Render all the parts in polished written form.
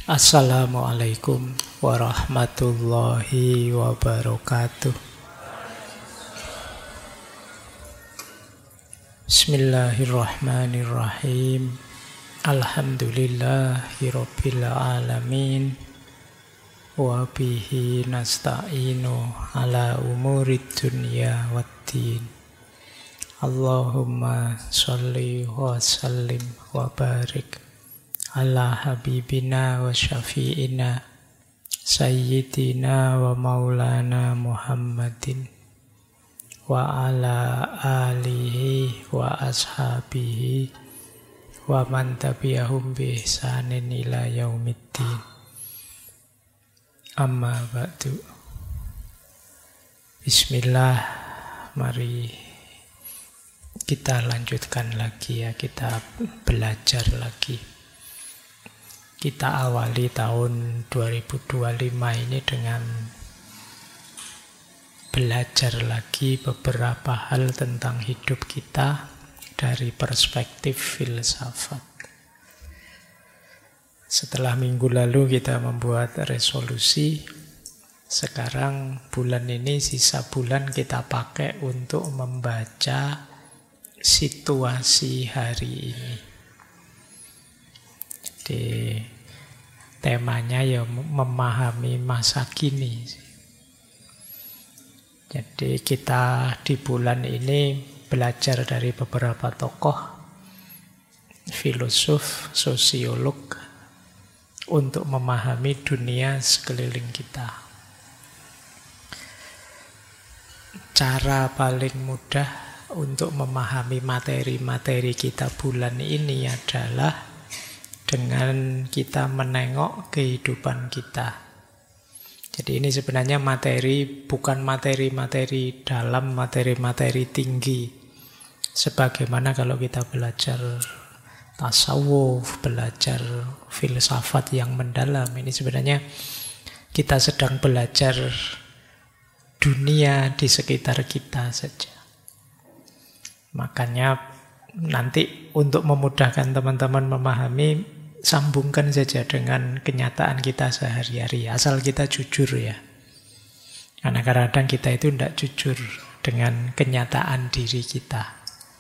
Assalamualaikum warahmatullahi wabarakatuh. Bismillahirrahmanirrahim. Alhamdulillahirabbil alamin. Wa bihi nasta'inu ala umurid dunya waddin. Allahumma sholli wa sallim wa barik ala habibina wa syafi'ina sayyidina wa maulana Muhammadin wa ala alihi wa ashabihi wa man tabi'ahum bi ihsanin ila yaumiddin. Amma ba'du. Bismillah, mari kita lanjutkan lagi ya, kita belajar lagi. Kita awali tahun 2025 ini dengan belajar lagi beberapa hal tentang hidup kita dari perspektif filsafat. Setelah minggu lalu kita membuat resolusi, sekarang bulan ini, sisa bulan kita pakai untuk membaca situasi hari ini. Jadi temanya ya memahami masa kini. Jadi kita di bulan ini belajar dari beberapa tokoh filosof, sosiolog untuk memahami dunia sekeliling kita. Cara paling mudah untuk memahami materi-materi kita bulan ini adalah dengan kita menengok kehidupan kita. Jadi ini sebenarnya materi, bukan materi-materi dalam, materi-materi tinggi. Sebagaimana kalau kita belajar tasawuf, belajar filsafat yang mendalam, ini sebenarnya kita sedang belajar dunia di sekitar kita saja. Makanya nanti untuk memudahkan teman-teman memahami, sambungkan saja dengan kenyataan kita sehari-hari, asal kita jujur ya. Karena kadang-kadang kita itu tidak jujur dengan kenyataan diri kita.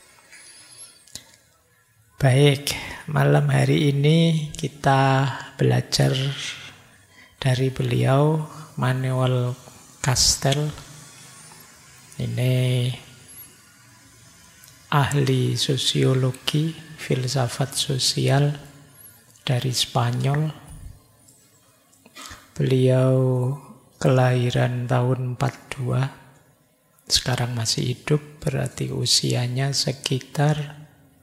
Baik, malam hari ini kita belajar dari beliau, Manuel Castells. Ini ahli sosiologi, filsafat sosial dari Spanyol. Beliau kelahiran tahun 42, sekarang masih hidup, berarti usianya sekitar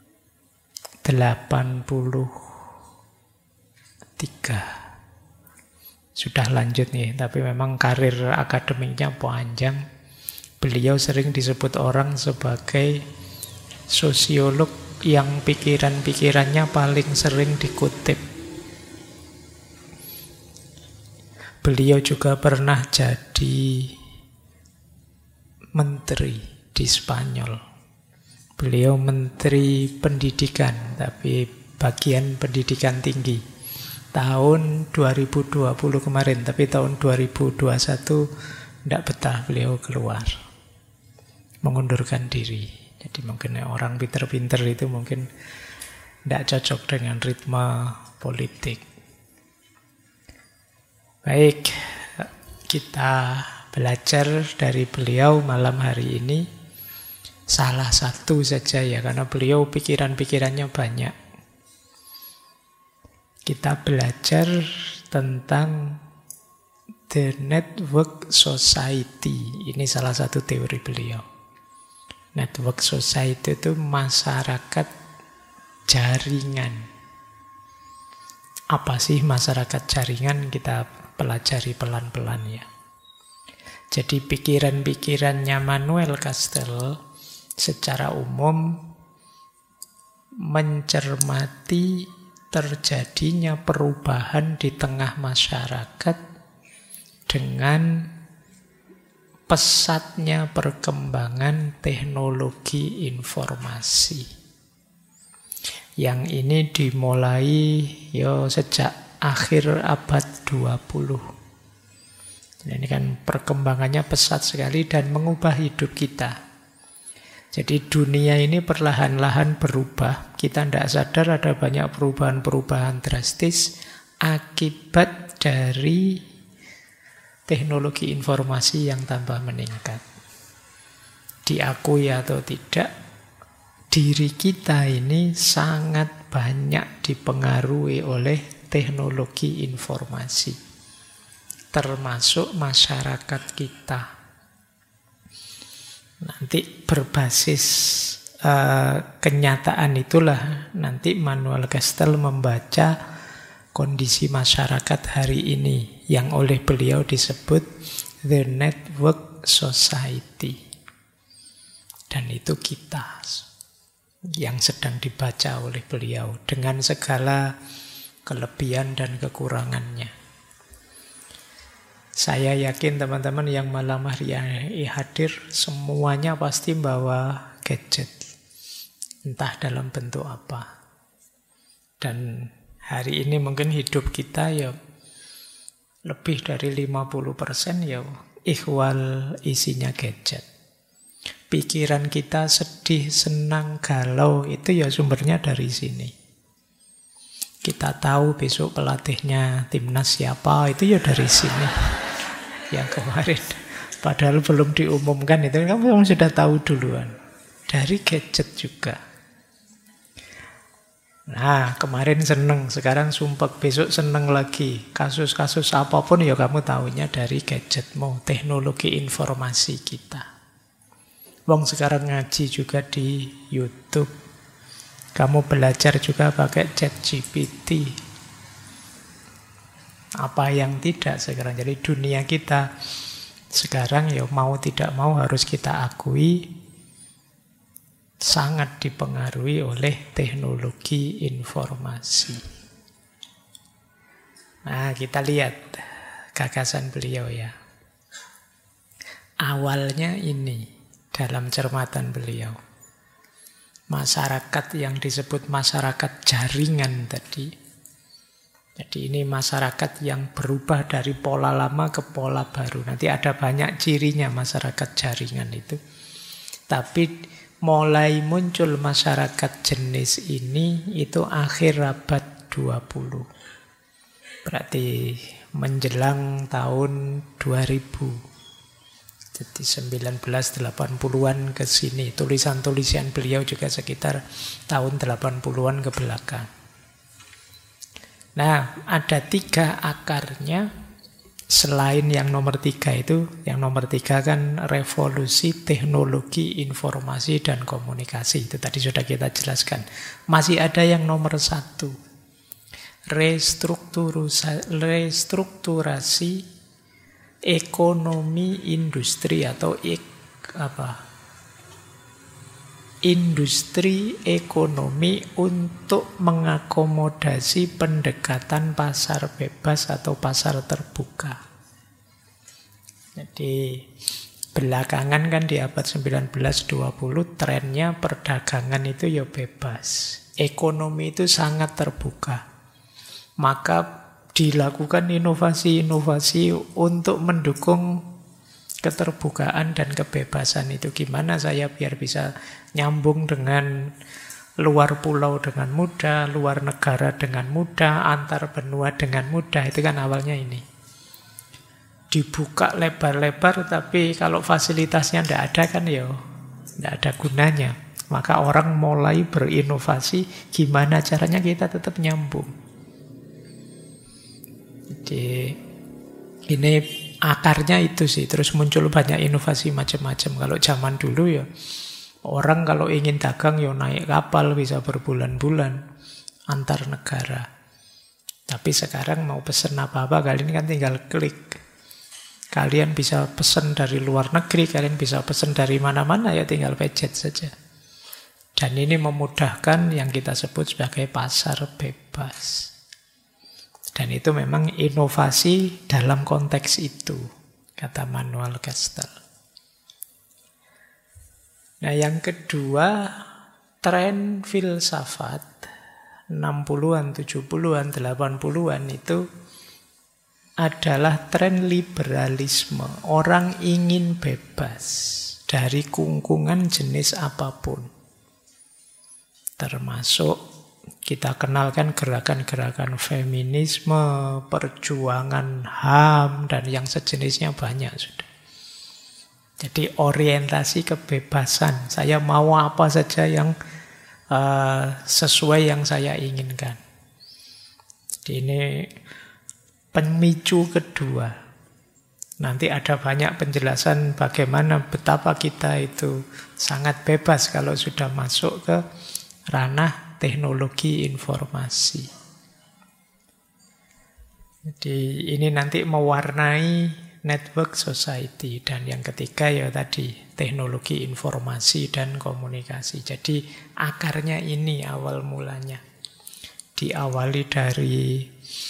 83. Sudah lanjut nih, tapi memang karir akademiknya panjang. Beliau sering disebut orang sebagai sosiolog yang pikiran-pikirannya paling sering dikutip. Beliau juga pernah jadi menteri di Spanyol. Beliau menteri pendidikan, tapi bagian pendidikan tinggi. Tahun 2020 kemarin, tapi tahun 2021 tidak betah, beliau keluar, mengundurkan diri. Jadi mungkin orang pinter-pinter itu mungkin tidak cocok dengan ritme politik. Baik, kita belajar dari beliau malam hari ini. Salah satu saja ya, karena beliau pikiran-pikirannya banyak. Kita belajar tentang The Network Society. Ini salah satu teori beliau. Network society itu masyarakat jaringan. Apa sih masyarakat jaringan? Kita pelajari pelan-pelan ya. Jadi pikiran-pikirannya Manuel Castells secara umum mencermati terjadinya perubahan di tengah masyarakat dengan pesatnya perkembangan teknologi informasi. Yang ini dimulai sejak akhir abad 20. Ini kan perkembangannya pesat sekali dan mengubah hidup kita. Jadi dunia ini perlahan-lahan berubah. Kita tidak sadar ada banyak perubahan-perubahan drastis akibat dari teknologi informasi yang tambah meningkat. Diakui atau tidak, diri kita ini sangat banyak dipengaruhi oleh teknologi informasi, termasuk masyarakat kita. Nanti berbasis kenyataan itulah nanti Manuel Castells membaca kondisi masyarakat hari ini yang oleh beliau disebut The Network Society. Dan itu kita yang sedang dibaca oleh beliau dengan segala kelebihan dan kekurangannya. Saya yakin teman-teman yang malam hari ini hadir semuanya pasti bawa gadget. Entah dalam bentuk apa. Dan hari ini mungkin hidup kita ya lebih dari 50% ya ikhwal isinya gadget. Pikiran kita sedih, senang, galau itu ya sumbernya dari sini. Kita tahu besok pelatihnya timnas siapa, itu ya dari sini. Yang kemarin padahal belum diumumkan itu kamu sudah tahu duluan. Dari gadget juga. Nah, kemarin seneng, sekarang sumpek, besok seneng lagi. Kasus-kasus apapun ya kamu tahunya dari gadgetmu, teknologi informasi kita. Wong sekarang ngaji juga di YouTube. Kamu belajar juga pakai ChatGPT. Apa yang tidak sekarang. Jadi dunia kita sekarang ya mau tidak mau harus kita akui sangat dipengaruhi oleh teknologi informasi. Nah, kita lihat gagasan beliau ya. Awalnya ini dalam cermatan beliau. Masyarakat yang disebut masyarakat jaringan tadi. Jadi ini masyarakat yang berubah dari pola lama ke pola baru. Nanti ada banyak cirinya masyarakat jaringan itu. Tapi mulai muncul masyarakat jenis ini itu akhir abad 20. Berarti menjelang tahun 2000. Jadi 1980-an ke sini. Tulisan-tulisan beliau juga sekitar tahun 80-an ke belakang. Nah, ada 3 akarnya. Selain yang nomor 3 itu, yang nomor 3 kan revolusi teknologi informasi dan komunikasi. Itu tadi sudah kita jelaskan. Masih ada yang nomor 1. Restrukturasi ekonomi industri atau industri ekonomi untuk mengakomodasi pendekatan pasar bebas atau pasar terbuka. Jadi belakangan kan di abad 19-20 trennya perdagangan itu ya bebas. Ekonomi itu sangat terbuka. Maka dilakukan inovasi-inovasi untuk mendukung keterbukaan dan kebebasan itu. Gimana saya biar bisa nyambung dengan luar pulau dengan mudah, luar negara dengan mudah, antar benua dengan mudah. Itu kan awalnya ini. Dibuka lebar-lebar, tapi kalau fasilitasnya tidak ada kan ya tidak ada gunanya. Maka orang mulai berinovasi, gimana caranya kita tetap nyambung. Jadi ini akarnya itu sih. Terus muncul banyak inovasi macam-macam. Kalau zaman dulu ya orang kalau ingin dagang ya naik kapal bisa berbulan-bulan antar negara. Tapi sekarang mau pesen apa-apa kalian kan tinggal klik. Kalian bisa pesen dari luar negeri, kalian bisa pesen dari mana-mana ya tinggal pencet saja. Dan ini memudahkan yang kita sebut sebagai pasar bebas. Dan itu memang inovasi dalam konteks itu, kata Manuel Castells. Nah, yang kedua, tren filsafat 60-an, 70-an, 80-an itu adalah tren liberalisme. Orang ingin bebas dari kungkungan jenis apapun. Termasuk kita kenalkan gerakan-gerakan feminisme, perjuangan HAM, dan yang sejenisnya banyak sudah. Jadi orientasi kebebasan. Saya mau apa saja yang sesuai yang saya inginkan. Jadi ini pemicu kedua. Nanti ada banyak penjelasan bagaimana betapa kita itu sangat bebas kalau sudah masuk ke ranah teknologi informasi. Jadi ini nanti mewarnai network society. Dan yang ketiga ya tadi, teknologi informasi dan komunikasi. Jadi akarnya ini awal mulanya. Diawali dari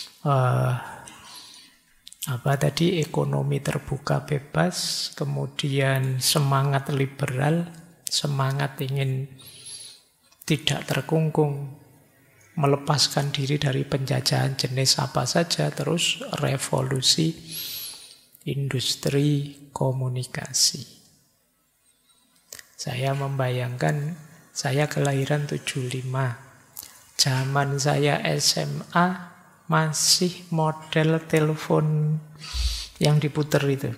ekonomi terbuka bebas, kemudian semangat liberal, semangat ingin tidak terkungkung, melepaskan diri dari penjajahan jenis apa saja, terus revolusi industri komunikasi. Saya membayangkan, saya kelahiran 75. Zaman saya SMA masih model telepon yang diputer itu.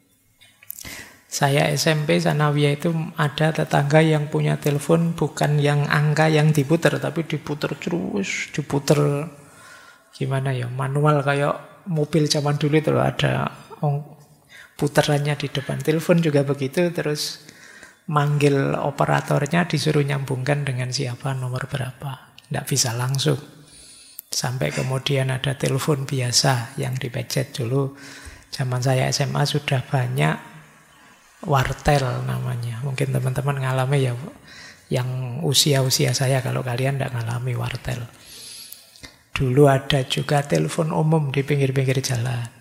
Saya SMP Sanawiyah itu ada tetangga yang punya telepon bukan yang angka yang diputer, tapi diputer terus, diputer gimana ya, manual kayak mobil zaman dulu itu ada puterannya di depan. Telepon juga begitu, terus manggil operatornya disuruh nyambungkan dengan siapa, nomor berapa. Tidak bisa langsung. Sampai kemudian ada telepon biasa yang dipencet dulu. Zaman saya SMA sudah banyak wartel namanya. Mungkin teman-teman ngalami ya, yang usia-usia saya, kalau kalian tidak ngalami wartel. Dulu ada juga telepon umum di pinggir-pinggir jalan.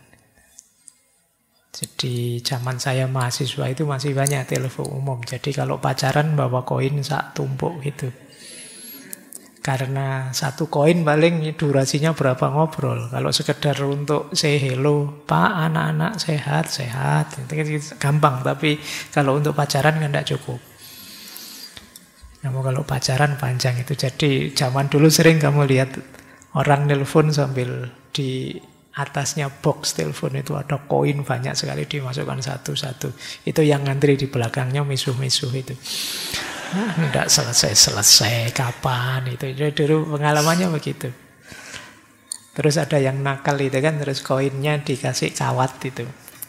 Jadi zaman saya mahasiswa itu masih banyak telepon umum. Jadi kalau pacaran bawa koin sak tumpuk gitu. Karena satu koin paling durasinya berapa ngobrol. Kalau sekedar untuk say hello, Pak, anak-anak sehat, itu gampang. Tapi kalau untuk pacaran kan tidak cukup. Kamu kalau pacaran panjang itu. Jadi zaman dulu sering kamu lihat orang nelpon sambil di atasnya box telepon itu ada koin banyak sekali dimasukkan satu-satu. Itu yang ngantri di belakangnya misuh-misuh itu. Tidak selesai-selesai kapan itu. Jadi dulu pengalamannya begitu. Terus ada yang nakal itu kan, terus koinnya dikasih kawat itu.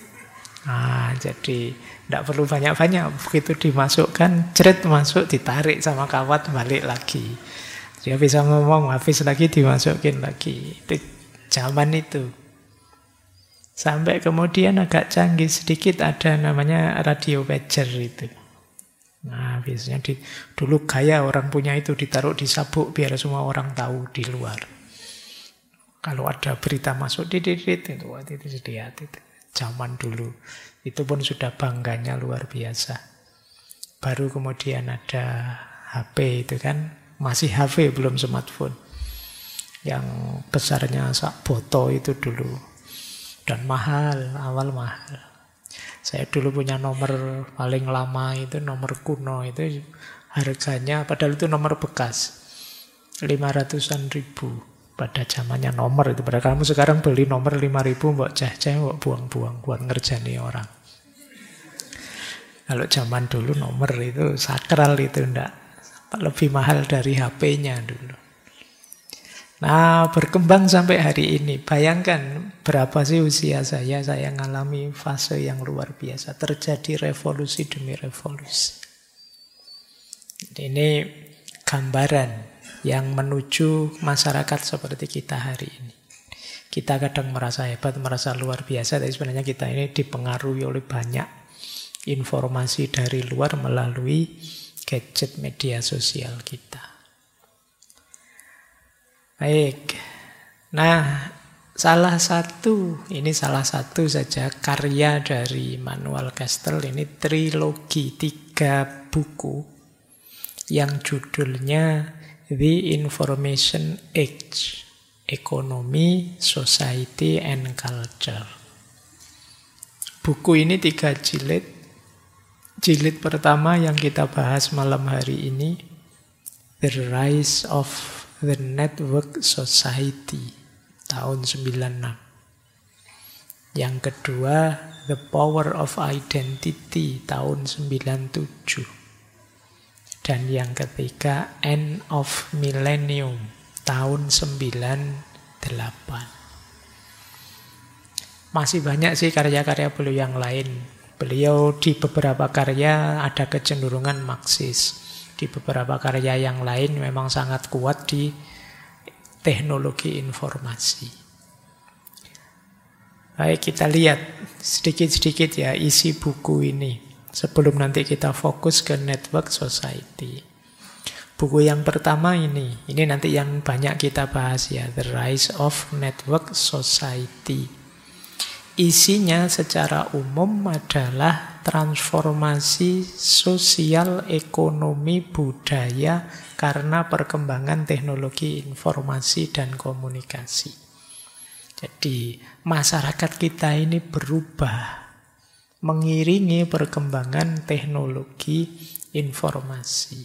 Jadi tidak perlu banyak-banyak. Begitu dimasukkan, ceret masuk, ditarik sama kawat, balik lagi. Dia bisa ngomong, habis lagi dimasukin lagi. Itu zaman itu. Sampai kemudian agak canggih sedikit ada namanya radio pager itu. Nah, biasanya dulu gaya orang punya itu ditaruh di sabuk biar semua orang tahu di luar. Kalau ada berita masuk itu lihat itu. Zaman dulu. Itu pun sudah bangganya luar biasa. Baru kemudian ada HP itu kan. Masih HP belum smartphone. Yang besarnya sak boto itu dulu. Dan mahal, awal mahal. Saya dulu punya nomor paling lama itu, nomor kuno itu harganya, padahal itu nomor bekas, 500-an ribu pada zamannya nomor itu. Padahal kamu sekarang beli nomor 5.000 mbok ceh-ceh, mbok buang-buang buat ngerjani orang. Kalau zaman dulu nomor itu sakral itu, ndak lebih mahal dari HP-nya dulu. Nah, berkembang sampai hari ini. Bayangkan berapa sih usia saya ngalami fase yang luar biasa. Terjadi revolusi demi revolusi. Ini gambaran yang menuju masyarakat seperti kita hari ini. Kita kadang merasa hebat, merasa luar biasa, tapi sebenarnya kita ini dipengaruhi oleh banyak informasi dari luar melalui gadget media sosial kita. Baik, nah salah satu saja karya dari Manuel Castells ini trilogi 3 buku yang judulnya The Information Age, Economy, Society, and Culture. Buku ini 3 jilid. Jilid pertama yang kita bahas malam hari ini, The Rise of the Network Society, tahun 96. Yang kedua, The Power of Identity, tahun 97. Dan yang ketiga, End of Millennium, tahun 98. Masih banyak sih karya-karya beliau yang lain. Beliau di beberapa karya ada kecenderungan Marxis. Di beberapa karya yang lain memang sangat kuat di teknologi informasi. Baik, kita lihat sedikit-sedikit ya isi buku ini. Sebelum nanti kita fokus ke network society. Buku yang pertama ini nanti yang banyak kita bahas ya, The Rise of Network Society. Isinya secara umum adalah transformasi sosial, ekonomi, budaya karena perkembangan teknologi informasi dan komunikasi. Jadi masyarakat kita ini berubah mengiringi perkembangan teknologi informasi.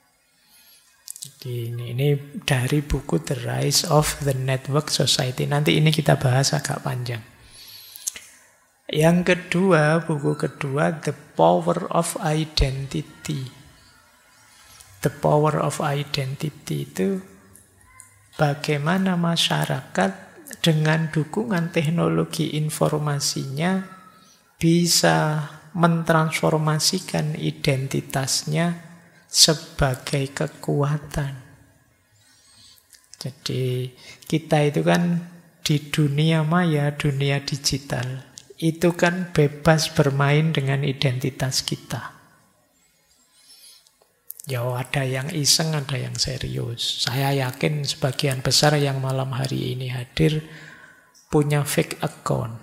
Jadi ini dari buku The Rise of the Network Society. Nanti ini kita bahas agak panjang. Yang kedua, buku kedua, The Power of Identity. The Power of Identity itu bagaimana masyarakat dengan dukungan teknologi informasinya bisa mentransformasikan identitasnya sebagai kekuatan. Jadi kita itu kan di dunia maya, dunia digital, itu kan bebas bermain dengan identitas kita. Ya ada yang iseng, ada yang serius. Saya yakin sebagian besar yang malam hari ini hadir punya fake account.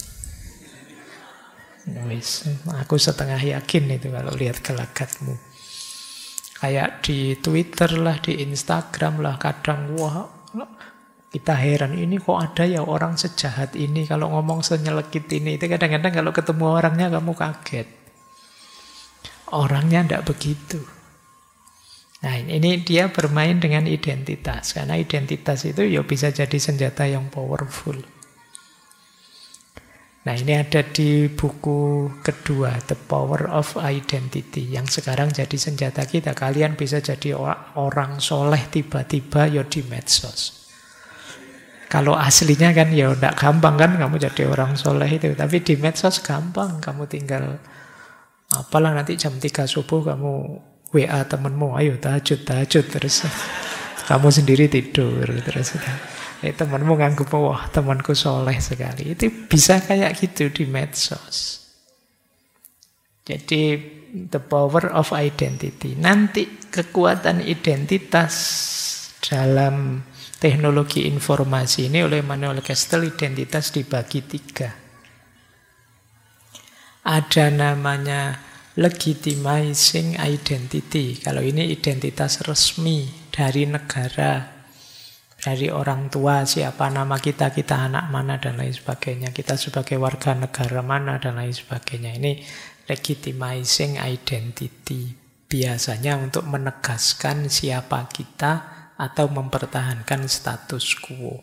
Aku setengah yakin itu kalau lihat gelagatmu. Kayak di Twitter lah, di Instagram lah, kadang wah kita heran, ini kok ada ya orang sejahat ini, kalau ngomong senyelekit ini. Itu kadang-kadang kalau ketemu orangnya kamu kaget. Orangnya tidak begitu. Nah ini dia bermain dengan identitas. Karena identitas itu ya bisa jadi senjata yang powerful. Nah ini ada di buku kedua, The Power of Identity, yang sekarang jadi senjata kita. Kalian bisa jadi orang soleh tiba-tiba ya di medsos. Kalau aslinya kan ya tidak gampang kan kamu jadi orang soleh itu. Tapi di medsos gampang. Kamu tinggal apalah nanti jam 3 subuh kamu WA temenmu, ayo tahajud. Terus kamu sendiri tidur. Terus temenmu nganggep, wah temanku soleh sekali. Itu bisa kayak gitu di medsos. Jadi the power of identity. Nanti kekuatan identitas dalam teknologi informasi ini oleh Manuel Castells, identitas dibagi 3. Ada namanya legitimizing identity. Kalau ini identitas resmi dari negara, dari orang tua, siapa nama kita anak mana dan lain sebagainya. Kita sebagai warga negara mana dan lain sebagainya. Ini legitimizing identity. Biasanya untuk menegaskan siapa kita atau mempertahankan status quo.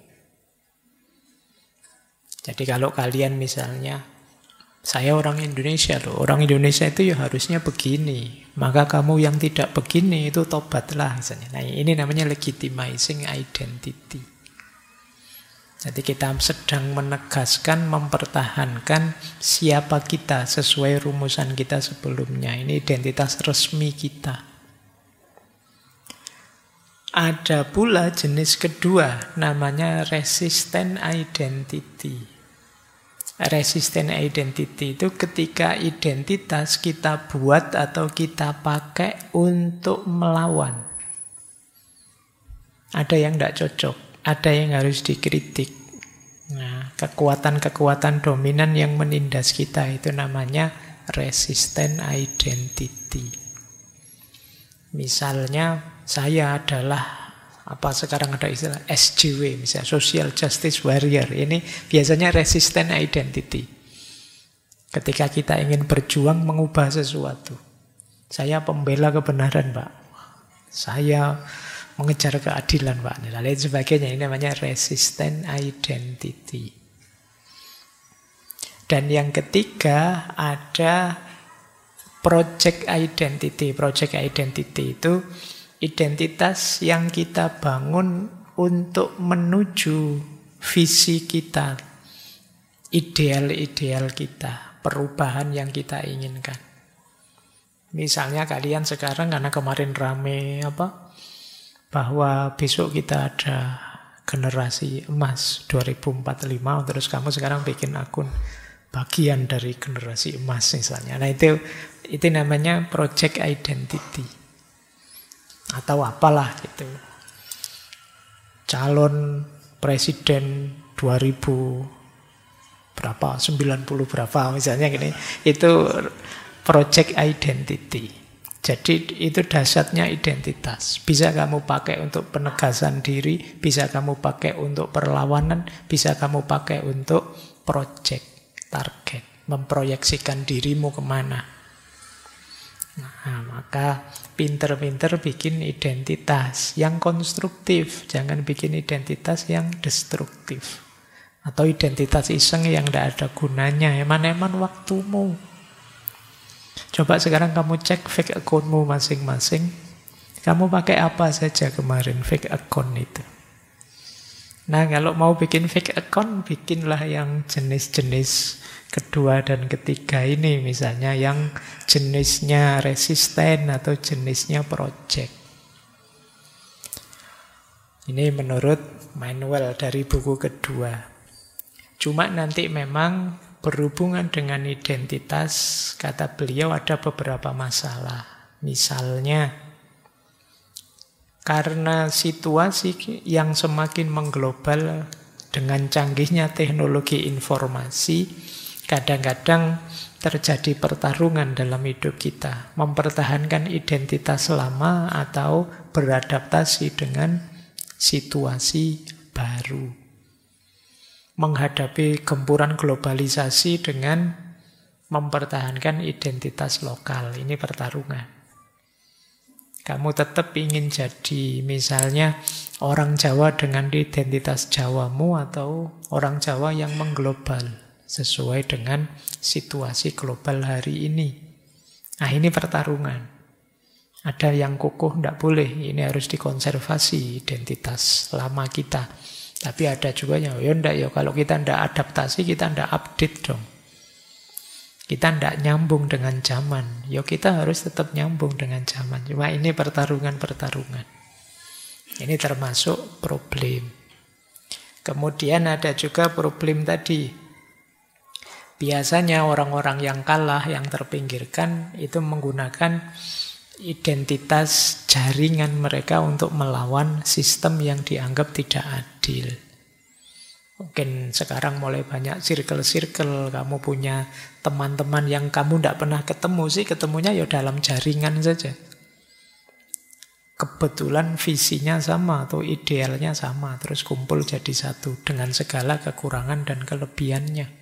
Jadi kalau kalian misalnya, saya orang Indonesia loh, orang Indonesia itu ya harusnya begini, maka kamu yang tidak begini itu tobatlah misalnya. Nah ini namanya legitimizing identity. Jadi kita sedang menegaskan, mempertahankan siapa kita sesuai rumusan kita sebelumnya. Ini identitas resmi kita. Ada pula jenis kedua, namanya resistant identity. Resistant identity itu ketika identitas kita buat atau kita pakai untuk melawan. Ada yang tidak cocok, ada yang harus dikritik. Nah, kekuatan-kekuatan dominan yang menindas kita itu namanya resistant identity. Misalnya, saya adalah Apa sekarang ada istilah SJW, misalnya Social Justice Warrior. Ini biasanya resistant identity. Ketika kita ingin berjuang mengubah sesuatu. Saya pembela kebenaran, Pak. Saya mengejar keadilan, Pak. Dan lain sebagainya. Ini namanya resistant identity. Dan yang ketiga ada project identity. Project identity itu identitas yang kita bangun untuk menuju visi kita, ideal-ideal kita, perubahan yang kita inginkan. Misalnya kalian sekarang karena kemarin rame bahwa besok kita ada generasi emas 2045, terus kamu sekarang bikin akun bagian dari generasi emas misalnya. Nah itu namanya project identity. Atau apalah gitu. Calon presiden 2000 berapa, 90 berapa misalnya gini. Itu project identity. Jadi itu dasarnya identitas. Bisa kamu pakai untuk penegasan diri, bisa kamu pakai untuk perlawanan, bisa kamu pakai untuk project, target, memproyeksikan dirimu kemana. Nah, maka pinter-pinter bikin identitas yang konstruktif, jangan bikin identitas yang destruktif. Atau identitas iseng yang tidak ada gunanya, eman-eman waktumu. Coba sekarang kamu cek fake accountmu masing-masing. Kamu pakai apa saja kemarin fake account itu. Nah, kalau mau bikin fake account, bikinlah yang jenis-jenis kedua dan ketiga ini, misalnya yang jenisnya resisten atau jenisnya project. Ini menurut manual dari buku kedua. Cuma nanti memang berhubungan dengan identitas, kata beliau ada beberapa masalah. Misalnya, karena situasi yang semakin mengglobal dengan canggihnya teknologi informasi, kadang-kadang terjadi pertarungan dalam hidup kita. Mempertahankan identitas lama atau beradaptasi dengan situasi baru. Menghadapi gempuran globalisasi dengan mempertahankan identitas lokal. Ini pertarungan. Kamu tetap ingin jadi misalnya orang Jawa dengan identitas Jawamu atau orang Jawa yang mengglobal sesuai dengan situasi global hari ini. Nah, ini pertarungan. Ada yang kukuh, tidak boleh. Ini harus dikonservasi identitas lama kita. Tapi ada juga yang, kalau kita tidak adaptasi, kita tidak update dong. Kita tidak nyambung dengan zaman. Kita harus tetap nyambung dengan zaman. Cuma ini pertarungan-pertarungan. Ini termasuk problem. Kemudian ada juga problem tadi. Biasanya orang-orang yang kalah, yang terpinggirkan, itu menggunakan identitas jaringan mereka untuk melawan sistem yang dianggap tidak adil. Mungkin sekarang mulai banyak circle-circle, kamu punya teman-teman yang kamu tidak pernah ketemu sih, ketemunya dalam jaringan saja. Kebetulan visinya sama atau idealnya sama, terus kumpul jadi satu dengan segala kekurangan dan kelebihannya.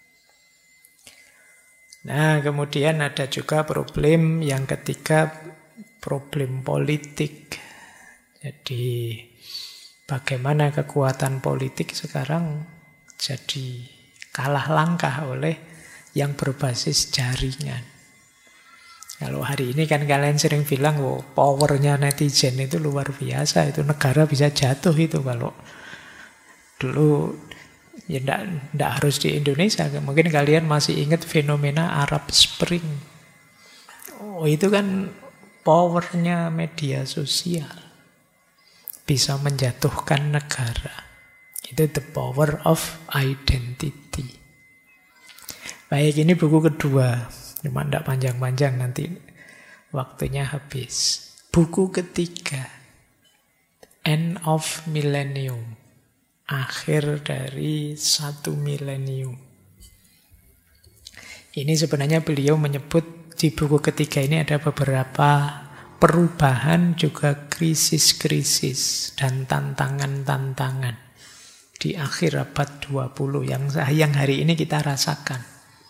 Nah, kemudian ada juga problem yang ketiga, problem politik. Jadi, bagaimana kekuatan politik sekarang jadi kalah langkah oleh yang berbasis jaringan. Kalau hari ini kan kalian sering bilang, powernya netizen itu luar biasa, itu negara bisa jatuh itu kalau dulu. Ya tidak harus di Indonesia. Mungkin kalian masih ingat fenomena Arab Spring. Itu kan powernya media sosial. Bisa menjatuhkan negara. Itu the power of identity. Baik, ini buku kedua. Cuma tidak panjang-panjang, nanti waktunya habis. Buku ketiga, End of Millennium. Akhir dari 1 milenium. Ini sebenarnya beliau menyebut di buku ketiga ini ada beberapa perubahan juga krisis-krisis dan tantangan-tantangan di akhir abad 20 yang hari ini kita rasakan.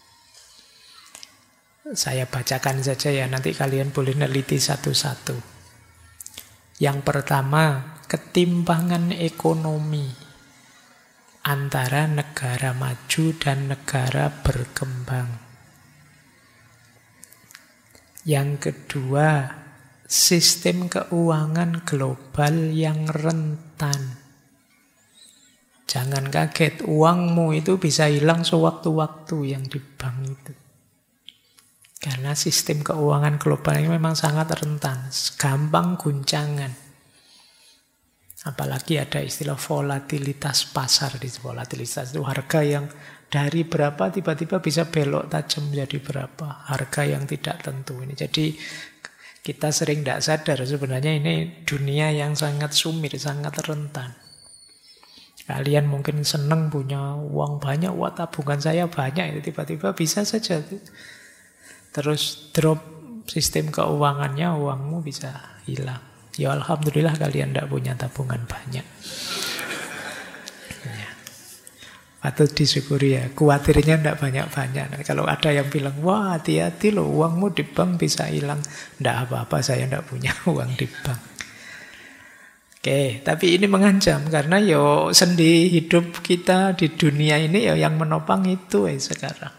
Saya bacakan saja ya, nanti kalian boleh neliti satu-satu. Yang pertama, ketimpangan ekonomi antara negara maju dan negara berkembang. Yang kedua, sistem keuangan global yang rentan. Jangan kaget, uangmu itu bisa hilang sewaktu-waktu yang di bank itu. Karena sistem keuangan global ini memang sangat rentan, gampang guncangan. Apalagi ada istilah volatilitas pasar. Volatilitas itu harga yang dari berapa tiba-tiba bisa belok tajam jadi berapa. Harga yang tidak tentu ini. Jadi kita sering tidak sadar sebenarnya ini dunia yang sangat sumir, sangat rentan. Kalian mungkin senang punya uang banyak, wah tabungan saya banyak, itu tiba-tiba bisa saja terus drop sistem keuangannya, uangmu bisa hilang. Ya alhamdulillah kalian tidak punya tabungan banyak. Ya. Patut disyukuri ya. Kuatirnya tidak banyak-banyak. Nah, kalau ada yang bilang, wah hati-hati loh uangmu di bank bisa hilang. Tidak apa-apa, saya tidak punya uang di bank. Oke, tapi ini mengancam. Karena yo sendi hidup kita di dunia ini ya yang menopang itu sekarang.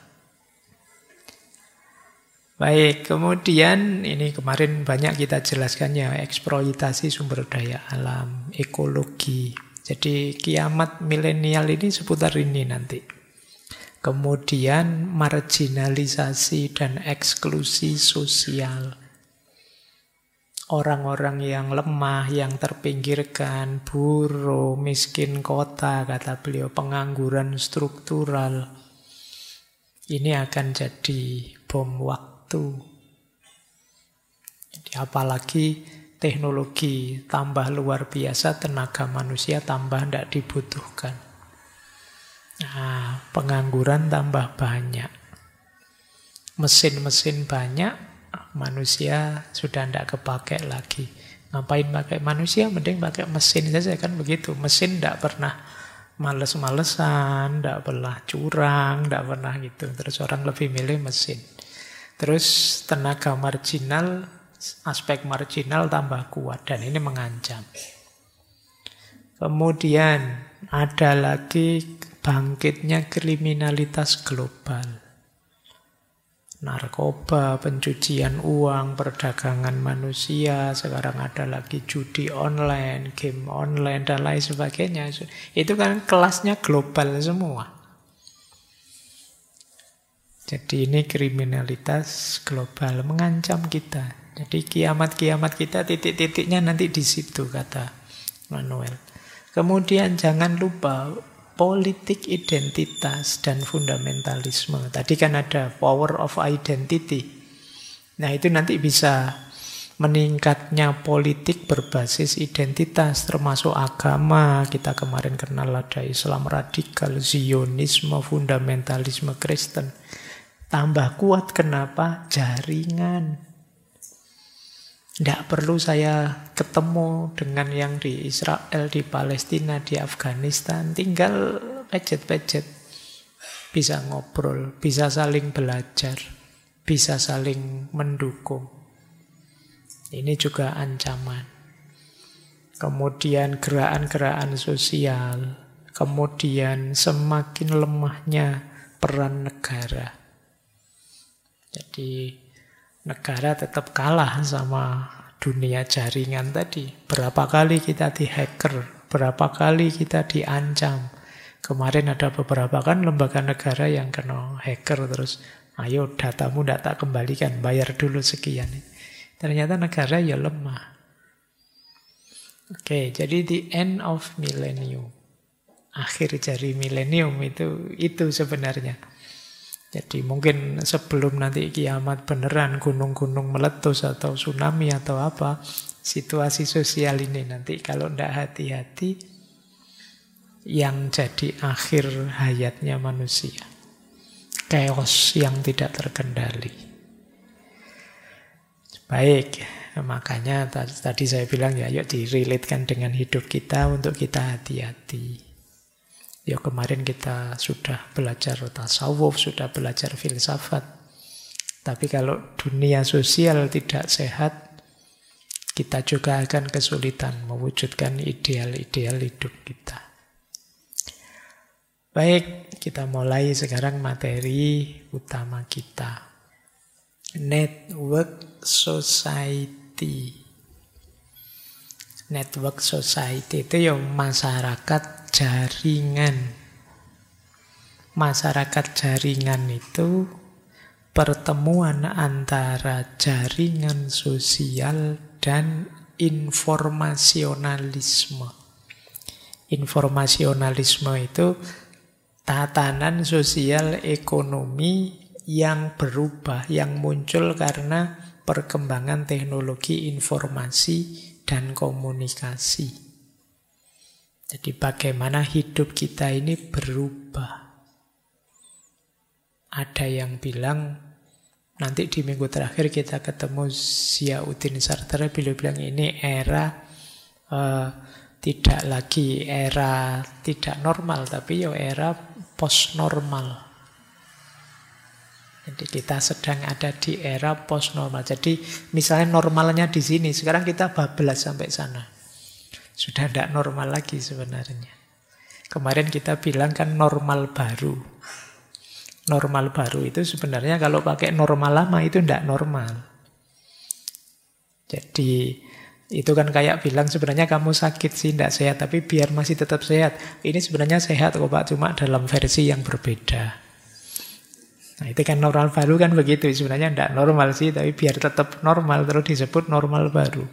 Baik, kemudian ini kemarin banyak kita jelaskan ya, eksploitasi sumber daya alam, ekologi. Jadi kiamat milenial ini seputar ini nanti. Kemudian marginalisasi dan eksklusi sosial. Orang-orang yang lemah, yang terpinggirkan, buruh, miskin kota, kata beliau, pengangguran struktural. Ini akan jadi bom waktu. Jadi apalagi teknologi tambah luar biasa, tenaga manusia tambah tidak dibutuhkan. Nah, pengangguran tambah banyak. Mesin-mesin banyak, manusia sudah tidak kepakai lagi. Ngapain pakai manusia? Mending pakai mesin saja, kan begitu. Mesin tidak pernah males-malesan, tidak pernah curang, tidak pernah gitu. Terus orang lebih milih mesin. Terus tenaga marginal, aspek marginal tambah kuat, dan ini mengancam. Kemudian ada lagi bangkitnya kriminalitas global. Narkoba, pencucian uang, perdagangan manusia, sekarang ada lagi judi online, game online, dan lain sebagainya. Itu kan kelasnya global semua. Jadi ini kriminalitas global mengancam kita. Jadi kiamat-kiamat kita titik-titiknya nanti di situ, kata Manuel. Kemudian jangan lupa politik identitas dan fundamentalisme. Tadi kan ada power of identity. Nah itu nanti bisa meningkatnya politik berbasis identitas, termasuk agama. Kita kemarin kenal ada Islam radikal, Zionisme, fundamentalisme Kristen. Tambah kuat kenapa? Jaringan. Tidak perlu saya ketemu dengan yang di Israel, di Palestina, di Afghanistan. Tinggal pejet-pejet. Bisa ngobrol, bisa saling belajar, bisa saling mendukung. Ini juga ancaman. Kemudian gerakan-gerakan sosial. Kemudian semakin lemahnya peran negara. Jadi negara tetap kalah sama dunia jaringan tadi. Berapa kali kita di-hacker, berapa kali kita diancam. Kemarin ada beberapa kan lembaga negara yang kena hacker terus, ayo datamu tidak tak kembalikan, bayar dulu sekian. Ternyata negara ya lemah. Oke, jadi the end of millennium. Akhir dari milenium itu sebenarnya. Jadi mungkin sebelum nanti kiamat beneran, gunung-gunung meletus atau tsunami atau apa, situasi sosial ini nanti kalau tidak hati-hati, yang jadi akhir hayatnya manusia. Chaos yang tidak terkendali. Baik, Makanya tadi saya bilang ya, yuk direlatekan dengan hidup kita untuk kita hati-hati. Ya kemarin kita sudah belajar tasawuf, sudah belajar filsafat. Tapi kalau dunia sosial tidak sehat, kita juga akan kesulitan mewujudkan ideal-ideal hidup kita. Baik, kita mulai sekarang materi utama kita. Network society. Network society itu ya masyarakat jaringan. Masyarakat jaringan itu pertemuan antara jaringan sosial dan informasionalisme. Informasionalisme itu tatanan sosial ekonomi yang berubah, yang muncul karena perkembangan teknologi informasi dan komunikasi. Jadi bagaimana hidup kita ini berubah. Ada yang bilang, nanti di minggu terakhir kita ketemu Ziauddin Sartre, beliau bilang ini era tidak lagi era tidak normal, tapi ya era post-normal. Jadi kita sedang ada di era post-normal. Jadi misalnya normalnya di sini, sekarang kita bablas sampai sana. Sudah tidak normal lagi sebenarnya. Kemarin kita bilang kan normal baru. Normal baru itu sebenarnya kalau pakai normal lama itu tidak normal. Jadi itu kan kayak bilang sebenarnya kamu sakit sih, tidak sehat, tapi biar masih tetap sehat. Ini sebenarnya sehat kok Pak, cuma dalam versi yang berbeda. Nah itu kan normal baru kan begitu, sebenarnya tidak normal sih, tapi biar tetap normal terus disebut normal baru.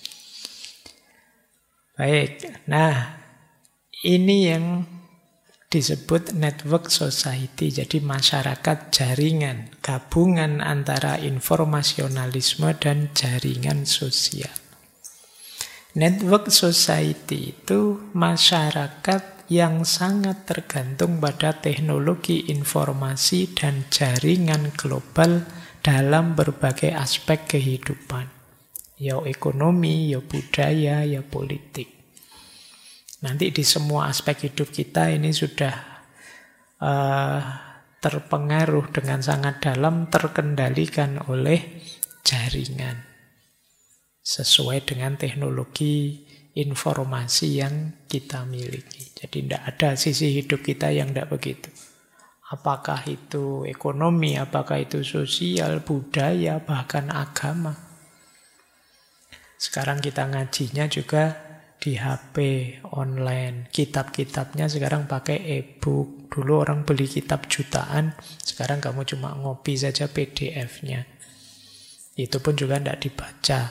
Baik, nah ini yang disebut network society, jadi masyarakat jaringan, gabungan antara informasionalisme dan jaringan sosial. Network society itu masyarakat yang sangat tergantung pada teknologi informasi dan jaringan global dalam berbagai aspek kehidupan. Ya ekonomi, ya budaya, ya politik. Nanti di semua aspek hidup kita ini sudah terpengaruh dengan sangat dalam, terkendalikan oleh jaringan. Sesuai dengan teknologi informasi yang kita miliki. Jadi tidak ada sisi hidup kita yang tidak begitu. Apakah itu ekonomi, apakah itu sosial, budaya, bahkan agama. Sekarang kita ngajinya juga di HP, online. Kitab-kitabnya sekarang pakai e-book. Dulu orang beli kitab jutaan, sekarang kamu cuma ngopi saja PDF-nya. Itu pun juga tidak dibaca.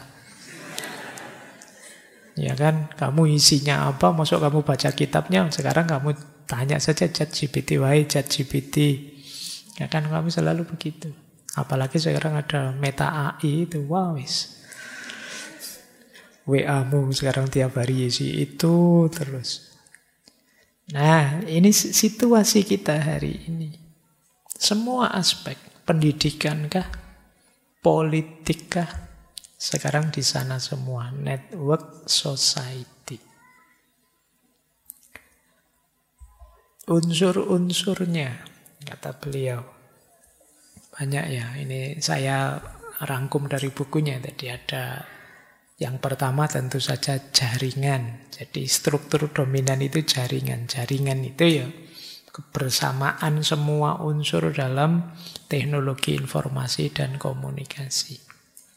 Ya kan, kamu isinya apa, masuk kamu baca kitabnya, sekarang kamu tanya saja ChatGPT, wahai ChatGPT. Ya kan, kamu selalu begitu. Apalagi sekarang ada Meta AI itu, wow, WA-mu sekarang tiap hari isi itu terus. Nah, ini situasi kita hari ini. Semua aspek, pendidikan kah, politik kah, sekarang di sana semua, network society. Unsur-unsurnya, kata beliau, banyak ya. Ini saya rangkum dari bukunya. Tadi ada yang pertama tentu saja jaringan. Jadi struktur dominan itu jaringan. Jaringan itu ya kebersamaan semua unsur dalam teknologi informasi dan komunikasi.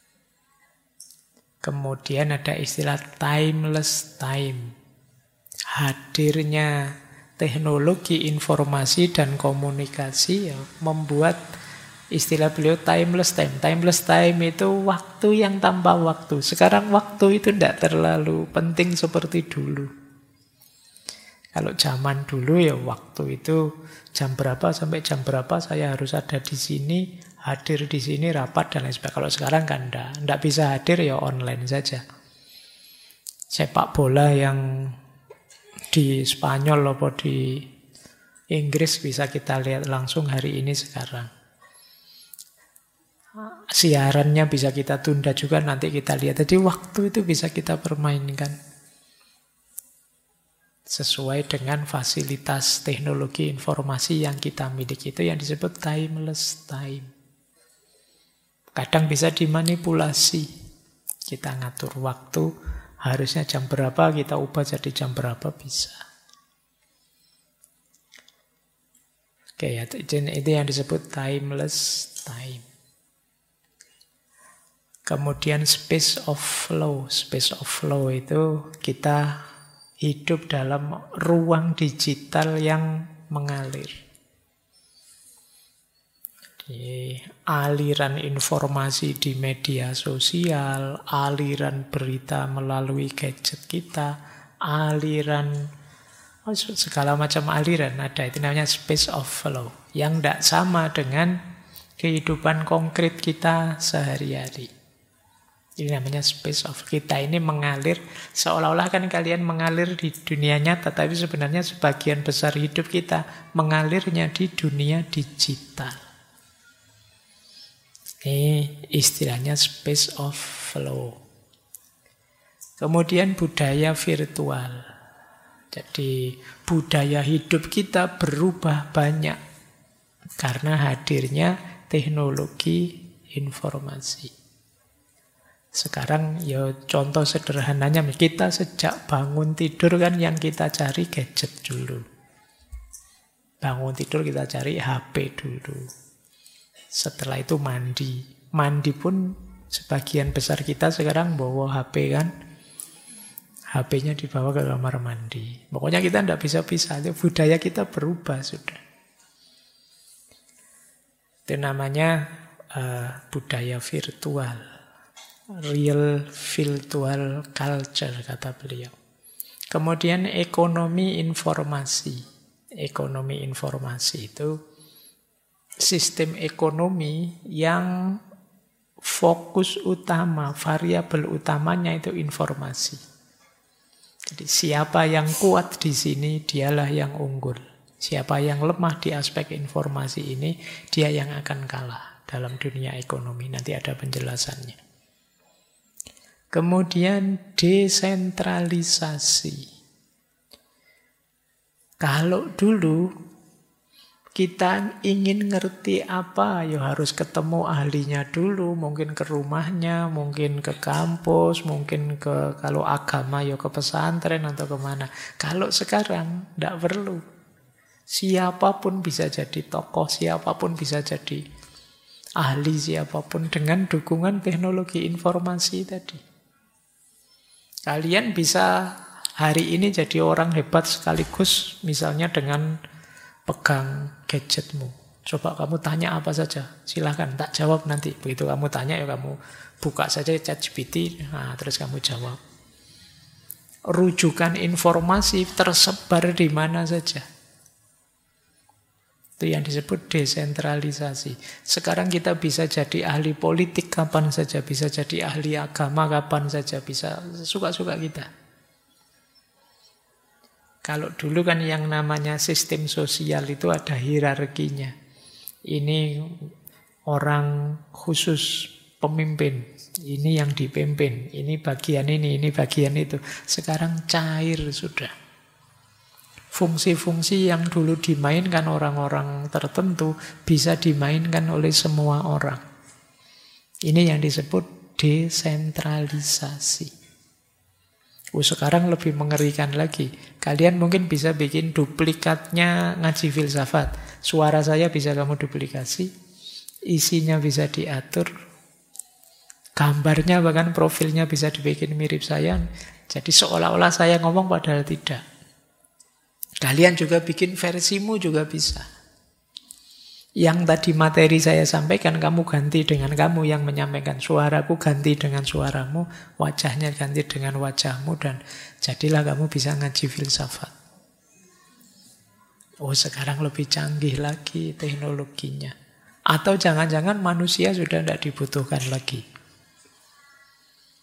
Kemudian ada istilah timeless time. Hadirnya teknologi informasi dan komunikasi ya membuat istilah beliau timeless time. Timeless time itu waktu yang tanpa waktu. Sekarang waktu itu tidak terlalu penting seperti dulu. Kalau zaman dulu ya waktu itu jam berapa sampai jam berapa saya harus ada di sini, hadir di sini, rapat dan lain sebagainya. Kalau sekarang kan enggak bisa hadir ya online saja. Sepak bola yang di Spanyol atau di Inggris bisa kita lihat langsung hari ini sekarang. Siarannya bisa kita tunda juga, nanti kita lihat. Jadi waktu itu bisa kita permainkan sesuai dengan fasilitas teknologi informasi yang kita miliki. Itu yang disebut timeless time. Kadang bisa dimanipulasi. Kita ngatur waktu, harusnya jam berapa, kita ubah jadi jam berapa, bisa. Oke, itu yang disebut timeless time. Kemudian space of flow. Space of flow itu kita hidup dalam ruang digital yang mengalir. Jadi, aliran informasi di media sosial, aliran berita melalui gadget kita, aliran segala macam aliran ada. Itu namanya space of flow. Yang tidak sama dengan kehidupan konkret kita sehari-hari. Ini namanya space of. Kita ini mengalir, seolah-olah kan kalian mengalir di dunia nyata, tapi sebenarnya sebagian besar hidup kita mengalirnya di dunia digital. Ini istilahnya space of flow. Kemudian budaya virtual. Jadi budaya hidup kita berubah banyak karena hadirnya teknologi informasi. Sekarang ya contoh sederhananya, kita sejak bangun tidur kan yang kita cari gadget dulu. Bangun tidur kita cari HP dulu. Setelah itu mandi. Mandi pun sebagian besar kita sekarang bawa HP kan. HP-nya dibawa ke kamar mandi. Pokoknya kita tidak bisa pisah. Budaya kita berubah sudah. Itu namanya budaya virtual. Real virtual culture, kata beliau. Kemudian ekonomi informasi. Ekonomi informasi itu sistem ekonomi yang fokus utama, variabel utamanya itu informasi. Jadi siapa yang kuat di sini, dialah yang unggul. Siapa yang lemah di aspek informasi ini, dia yang akan kalah dalam dunia ekonomi. Nanti ada penjelasannya. Kemudian desentralisasi. Kalau dulu kita ingin ngerti apa, ya harus ketemu ahlinya dulu, mungkin ke rumahnya, mungkin ke kampus, mungkin ke, kalau agama ya ke pesantren atau kemana. Kalau sekarang tidak perlu. Siapapun bisa jadi tokoh, siapapun bisa jadi ahli, siapapun dengan dukungan teknologi informasi tadi. Kalian bisa hari ini jadi orang hebat sekaligus misalnya dengan pegang gadgetmu. Coba kamu tanya apa saja, silahkan, tak jawab nanti. Begitu kamu tanya ya kamu buka saja ChatGPT, nah, terus kamu jawab. Rujukan informasi tersebar di mana saja. Itu yang disebut desentralisasi. Sekarang kita bisa jadi ahli politik kapan saja, bisa jadi ahli agama kapan saja, bisa suka-suka kita. Kalau dulu kan yang namanya sistem sosial itu ada hierarkinya. Ini orang khusus pemimpin, ini yang dipimpin, ini bagian ini bagian itu. Sekarang cair sudah. Fungsi-fungsi yang dulu dimainkan orang-orang tertentu bisa dimainkan oleh semua orang. Ini yang disebut desentralisasi. Sekarang lebih mengerikan lagi. Kalian mungkin bisa bikin duplikatnya ngaji filsafat. Suara saya bisa kamu duplikasi, isinya bisa diatur, gambarnya bahkan profilnya bisa dibikin mirip saya. Jadi seolah-olah saya ngomong padahal tidak. Kalian juga bikin versimu juga bisa. Yang tadi materi saya sampaikan, kamu ganti dengan kamu yang menyampaikan. Suaraku ganti dengan suaramu, wajahnya ganti dengan wajahmu, dan jadilah kamu bisa ngaji filsafat. Sekarang lebih canggih lagi teknologinya. Atau jangan-jangan manusia sudah tidak dibutuhkan lagi.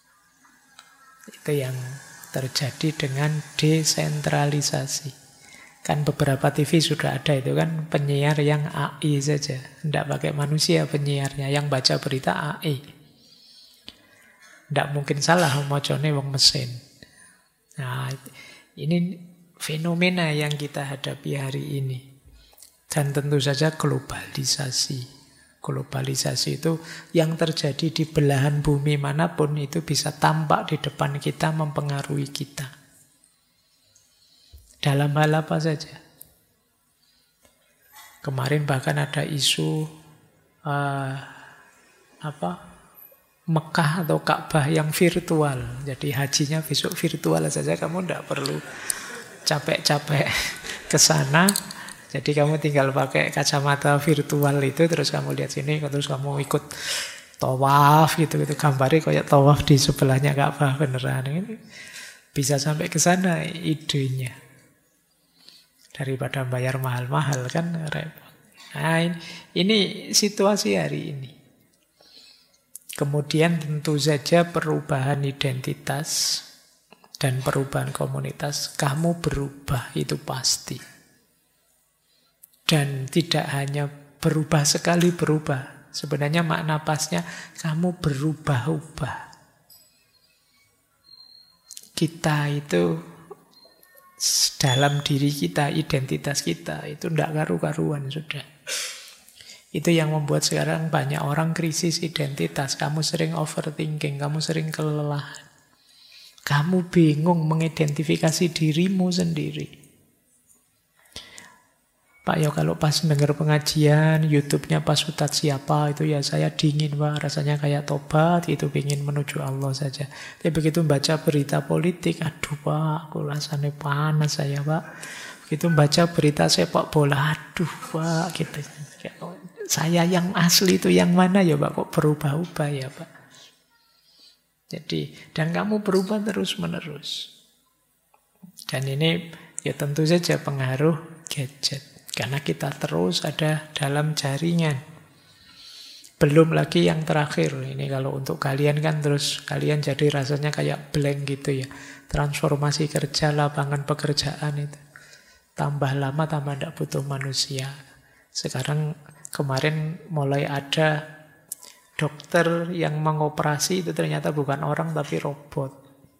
Itu yang terjadi dengan desentralisasi. Kan beberapa TV sudah ada itu kan penyiar yang AI saja. Tidak pakai manusia penyiarnya. Yang baca berita AI. Tidak mungkin salah mocone wong mesin. Nah, ini fenomena yang kita hadapi hari ini. Dan tentu saja globalisasi. Globalisasi itu yang terjadi di belahan bumi manapun itu bisa tampak di depan kita, mempengaruhi kita. Dalam hal apa saja. Kemarin bahkan ada isu Mekah atau Ka'bah yang virtual. Jadi hajinya besok virtual saja, kamu tidak perlu capek-capek ke sana. Jadi kamu tinggal pakai kacamata virtual itu, terus kamu lihat sini, terus kamu ikut tawaf gitu, gambarnya kayak tawaf di sebelahnya Ka'bah beneran. Ini bisa sampai ke sana idenya. Daripada bayar mahal-mahal kan repot. Nah, ini situasi hari ini. Kemudian tentu saja perubahan identitas dan perubahan komunitas. Kamu berubah itu pasti. Dan tidak hanya berubah sekali berubah. Sebenarnya makna pasnya kamu berubah-ubah. Kita itu dalam diri kita, identitas kita itu tidak karu-karuan sudah. Itu yang membuat sekarang banyak orang krisis identitas. Kamu sering overthinking, kamu sering kelelahan. Kamu bingung mengidentifikasi dirimu sendiri. Pak, ya kalau pas dengar pengajian, YouTube-nya Pak Ustadz siapa, itu ya saya dingin Pak, rasanya kayak tobat, itu ingin menuju Allah saja. Tapi begitu baca berita politik, aduh Pak, aku rasanya panas saya Pak. Begitu baca berita sepak bola, aduh Pak, gitu. Saya yang asli itu yang mana ya Pak, kok berubah-ubah ya Pak. Jadi, dan kamu berubah terus-menerus. Dan ini ya tentu saja pengaruh gadget. Karena kita terus ada dalam jaringan. Belum lagi yang terakhir. Ini kalau untuk kalian kan terus kalian jadi rasanya kayak blank gitu ya. Transformasi kerja, lapangan pekerjaan itu. Tambah lama tambah tidak butuh manusia. Sekarang kemarin mulai ada dokter yang mengoperasi itu ternyata bukan orang tapi robot.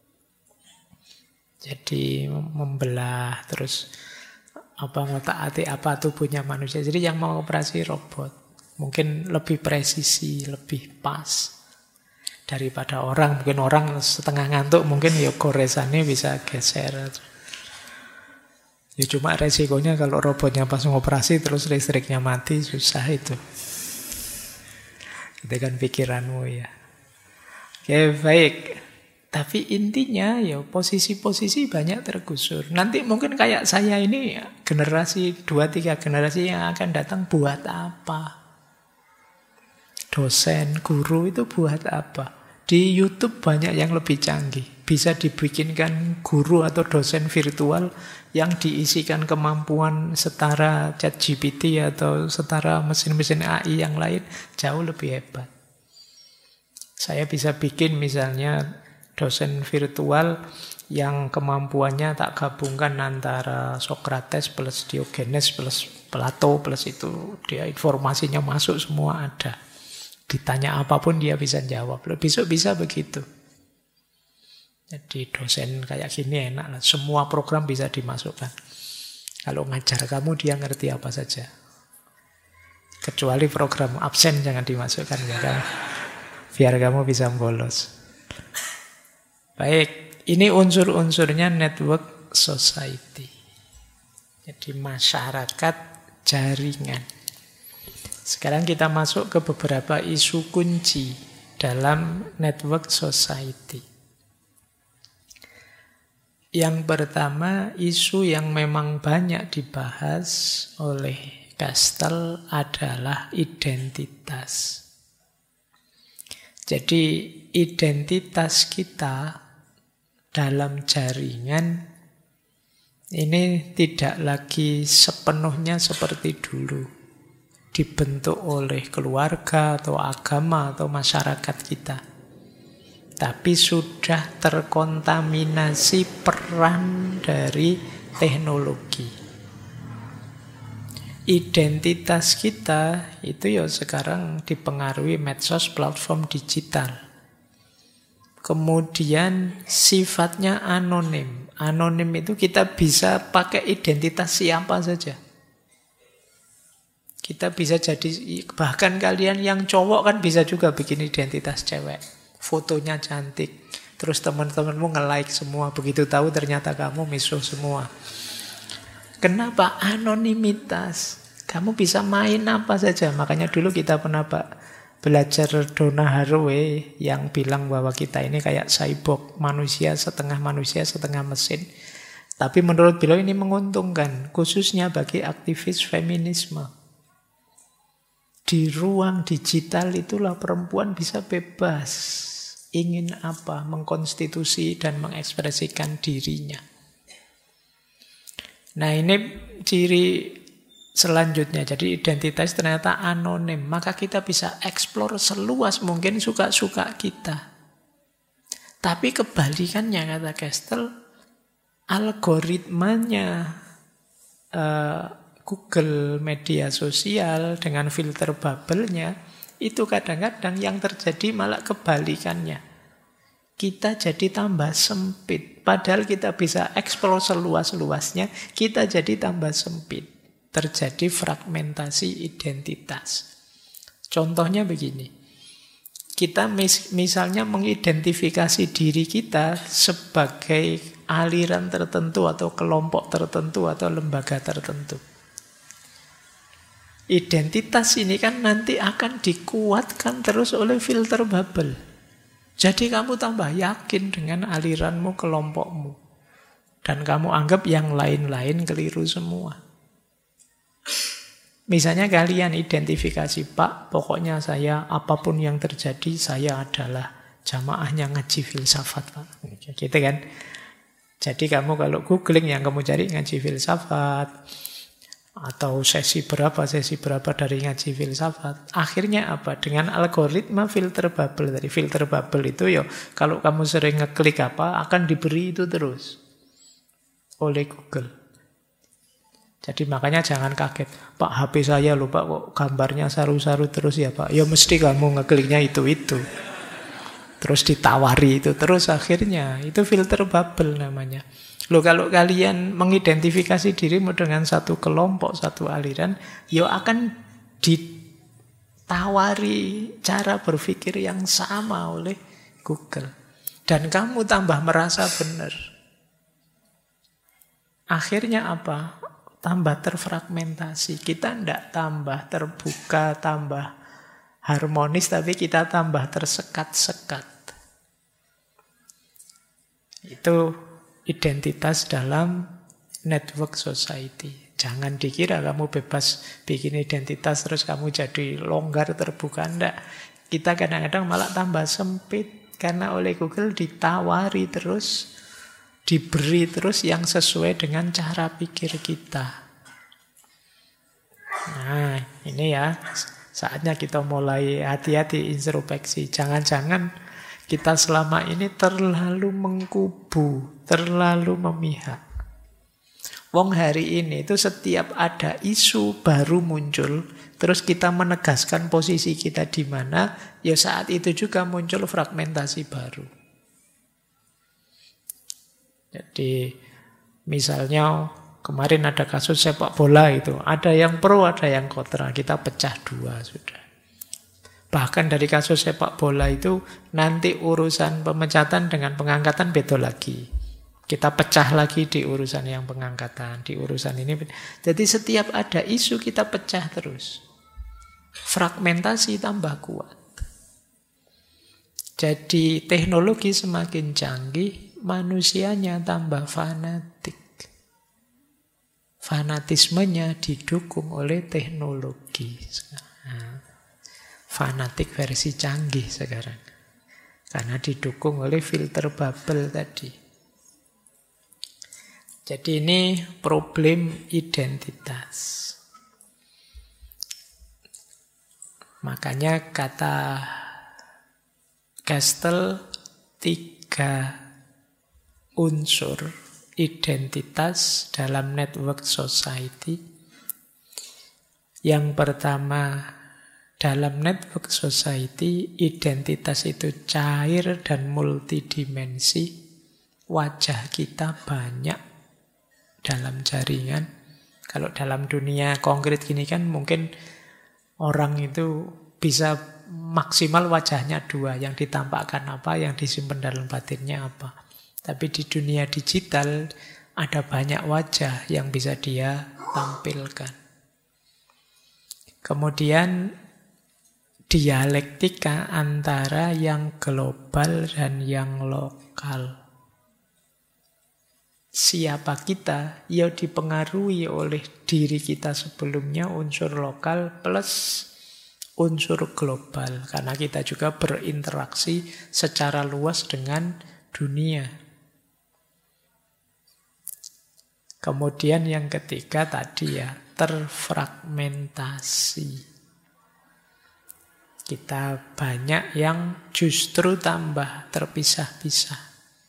Jadi membelah terus ngotak-atik apa tubuhnya manusia. Jadi yang mau operasi robot. Mungkin lebih presisi, lebih pas daripada orang. Mungkin orang setengah ngantuk, mungkin ya goresannya bisa geser. Ya cuma resikonya kalau robotnya pas ngoperasi terus listriknya mati, susah itu. Itu kan pikiranmu ya. Oke, baik. Tapi intinya ya posisi-posisi banyak tergusur. Nanti mungkin kayak saya ini generasi 2-3 generasi yang akan datang buat apa? Dosen, guru itu buat apa? Di YouTube banyak yang lebih canggih. Bisa dibikinkan guru atau dosen virtual yang diisikan kemampuan setara ChatGPT atau setara mesin-mesin AI yang lain jauh lebih hebat. Saya bisa bikin misalnya dosen virtual yang kemampuannya tak gabungkan antara Socrates plus Diogenes plus Plato plus itu. Dia informasinya masuk semua ada. Ditanya apapun dia bisa jawab. Besok bisa begitu. Jadi dosen kayak gini enak lah. Semua program bisa dimasukkan. Kalau ngajar kamu dia ngerti apa saja. Kecuali program absen jangan dimasukkan ya kan. Biar kamu bisa bolos. Baik, ini unsur-unsurnya network society. Jadi masyarakat jaringan. Sekarang kita masuk ke beberapa isu kunci dalam network society. Yang pertama, isu yang memang banyak dibahas oleh Kastel adalah identitas. Jadi identitas kita dalam jaringan ini tidak lagi sepenuhnya seperti dulu. Dibentuk oleh keluarga atau agama atau masyarakat kita. Tapi sudah terkontaminasi peran dari teknologi. identitas kita itu ya sekarang dipengaruhi medsos, platform digital. Kemudian sifatnya anonim. Anonim itu kita bisa pakai identitas siapa saja. Kita bisa jadi, bahkan kalian yang cowok kan bisa juga bikin identitas cewek. Fotonya cantik. Terus teman-temanmu nge-like semua. Begitu tahu ternyata kamu misuh semua. Kenapa? Anonimitas. Kamu bisa main apa saja. Makanya dulu kita pernah belajar Donna Haraway yang bilang bahwa kita ini kayak cyborg. Manusia, setengah mesin. Tapi menurut beliau ini menguntungkan. Khususnya bagi aktivis feminisme. Di ruang digital itulah perempuan bisa bebas. Ingin apa, mengkonstitusi dan mengekspresikan dirinya. Nah ini ciri selanjutnya. Jadi identitas ternyata anonim. Maka kita bisa eksplor seluas mungkin suka-suka kita. Tapi kebalikannya kata Gestel, algoritmanya Google media sosial dengan filter bubble-nya itu kadang-kadang yang terjadi malah kebalikannya. Kita jadi tambah sempit. Padahal kita bisa eksplor seluas-luasnya, kita jadi tambah sempit. Terjadi fragmentasi identitas. Contohnya begini. Kita misalnya mengidentifikasi diri kita sebagai aliran tertentu atau kelompok tertentu atau lembaga tertentu. Identitas ini kan nanti akan dikuatkan terus oleh filter bubble. Jadi kamu tambah yakin dengan aliranmu, kelompokmu. Dan kamu anggap yang lain-lain keliru semua. Misalnya kalian identifikasi, Pak, pokoknya saya apapun yang terjadi, saya adalah jamaahnya ngaji filsafat, Pak. Gitu kan. Jadi kamu kalau googling yang kamu cari ngaji filsafat, atau sesi berapa dari ngaji filsafat. Akhirnya apa? Dengan algoritma filter bubble. Dari filter bubble itu ya, kalau kamu sering ngeklik apa, akan diberi itu terus oleh Google. Jadi makanya jangan kaget. Pak, HP saya loh Pak, kok gambarnya saru-saru terus ya Pak. Ya mesti kamu ngekliknya itu. Terus ditawari itu terus akhirnya. Itu filter bubble namanya. Loh kalau kalian mengidentifikasi dirimu dengan satu kelompok, satu aliran, ya akan ditawari cara berpikir yang sama oleh Google. Dan kamu tambah merasa benar. Akhirnya apa? Tambah terfragmentasi. Kita tidak tambah terbuka, tambah harmonis, tapi kita tambah tersekat-sekat. Itu identitas dalam network society. Jangan dikira kamu bebas bikin identitas terus kamu jadi longgar terbuka. Enggak. Kita kadang-kadang malah tambah sempit karena oleh Google ditawari terus, diberi terus yang sesuai dengan cara pikir kita. Nah, ini ya saatnya kita mulai hati-hati introspeksi. Jangan-jangan kita selama ini terlalu mengkubu, terlalu memihak. Wong hari ini itu setiap ada isu baru muncul, terus kita menegaskan posisi kita di mana, ya saat itu juga muncul fragmentasi baru. Jadi misalnya kemarin ada kasus sepak bola itu, ada yang pro, ada yang kontra, kita pecah dua sudah. Bahkan dari kasus sepak bola itu nanti urusan pemecatan dengan pengangkatan beda lagi. Kita pecah lagi di urusan yang pengangkatan, di urusan ini. Jadi setiap ada isu kita pecah terus. Fragmentasi tambah kuat. Jadi teknologi semakin canggih, manusianya tambah fanatik. Fanatismenya didukung oleh teknologi. Fanatik versi canggih sekarang. Karena didukung oleh filter bubble tadi. Jadi ini problem identitas. Makanya kata Gestel 3 unsur identitas dalam network society Yang pertama, dalam network society, identitas itu cair dan multidimensi. Wajah kita banyak dalam jaringan. Kalau dalam dunia konkret gini kan mungkin orang itu bisa maksimal wajahnya dua. Yang ditampakkan apa, yang disimpan dalam batinnya apa. Tapi di dunia digital ada banyak wajah yang bisa dia tampilkan. Kemudian dialektika antara yang global dan yang lokal. Siapa kita, ya dipengaruhi oleh diri kita sebelumnya, unsur lokal plus unsur global. Karena kita juga berinteraksi secara luas dengan dunia. Kemudian yang ketiga tadi ya, terfragmentasi. Kita banyak yang justru tambah terpisah-pisah.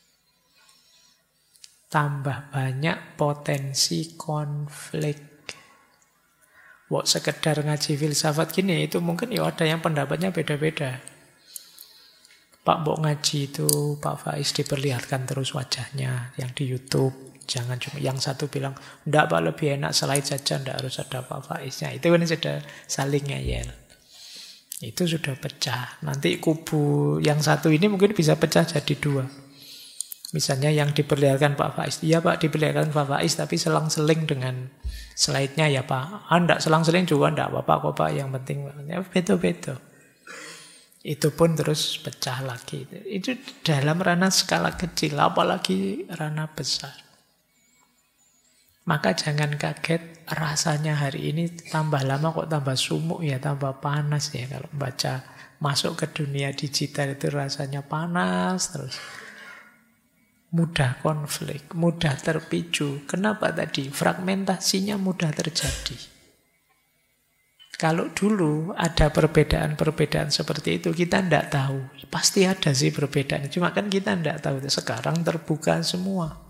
Tambah banyak potensi konflik. Wah, sekedar ngaji filsafat gini, itu mungkin ya ada yang pendapatnya beda-beda. Pak Mbok ngaji itu, Pak Faiz diperlihatkan terus wajahnya yang di YouTube. Jangan cuma yang satu bilang, enggak Pak, lebih enak slide saja, enggak harus ada Pak Faiznya. Itu kan sudah saling ngeyel. Itu sudah pecah. Nanti kubu yang satu ini mungkin bisa pecah jadi dua. Misalnya yang diperlihatkan Pak Faiz. Iya Pak, diperlihatkan Pak Faiz, tapi selang-seling dengan slide-nya ya Pak. Enggak selang-seling juga, enggak apa-apa kok Pak. Yang penting, ya beto-beto. Itu pun terus pecah lagi. Itu dalam ranah skala kecil, apalagi ranah besar. Maka jangan kaget rasanya hari ini tambah lama kok tambah sumuk ya, tambah panas ya. Kalau baca masuk ke dunia digital itu rasanya panas terus. Mudah konflik, mudah terpicu. Kenapa tadi? Fragmentasinya mudah terjadi. Kalau dulu ada perbedaan-perbedaan seperti itu, kita tidak tahu. Pasti ada sih perbedaan, cuma kan kita tidak tahu. Sekarang terbuka semua.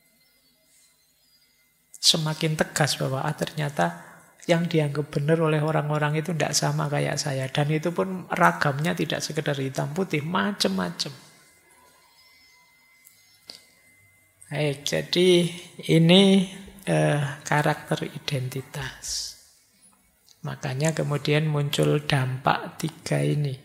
Semakin tegas bahwa ternyata yang dianggap benar oleh orang-orang itu tidak sama kayak saya. Dan itu pun ragamnya tidak sekedar hitam putih, macam-macam. Baik, jadi ini karakter identitas. Makanya kemudian muncul dampak tiga ini.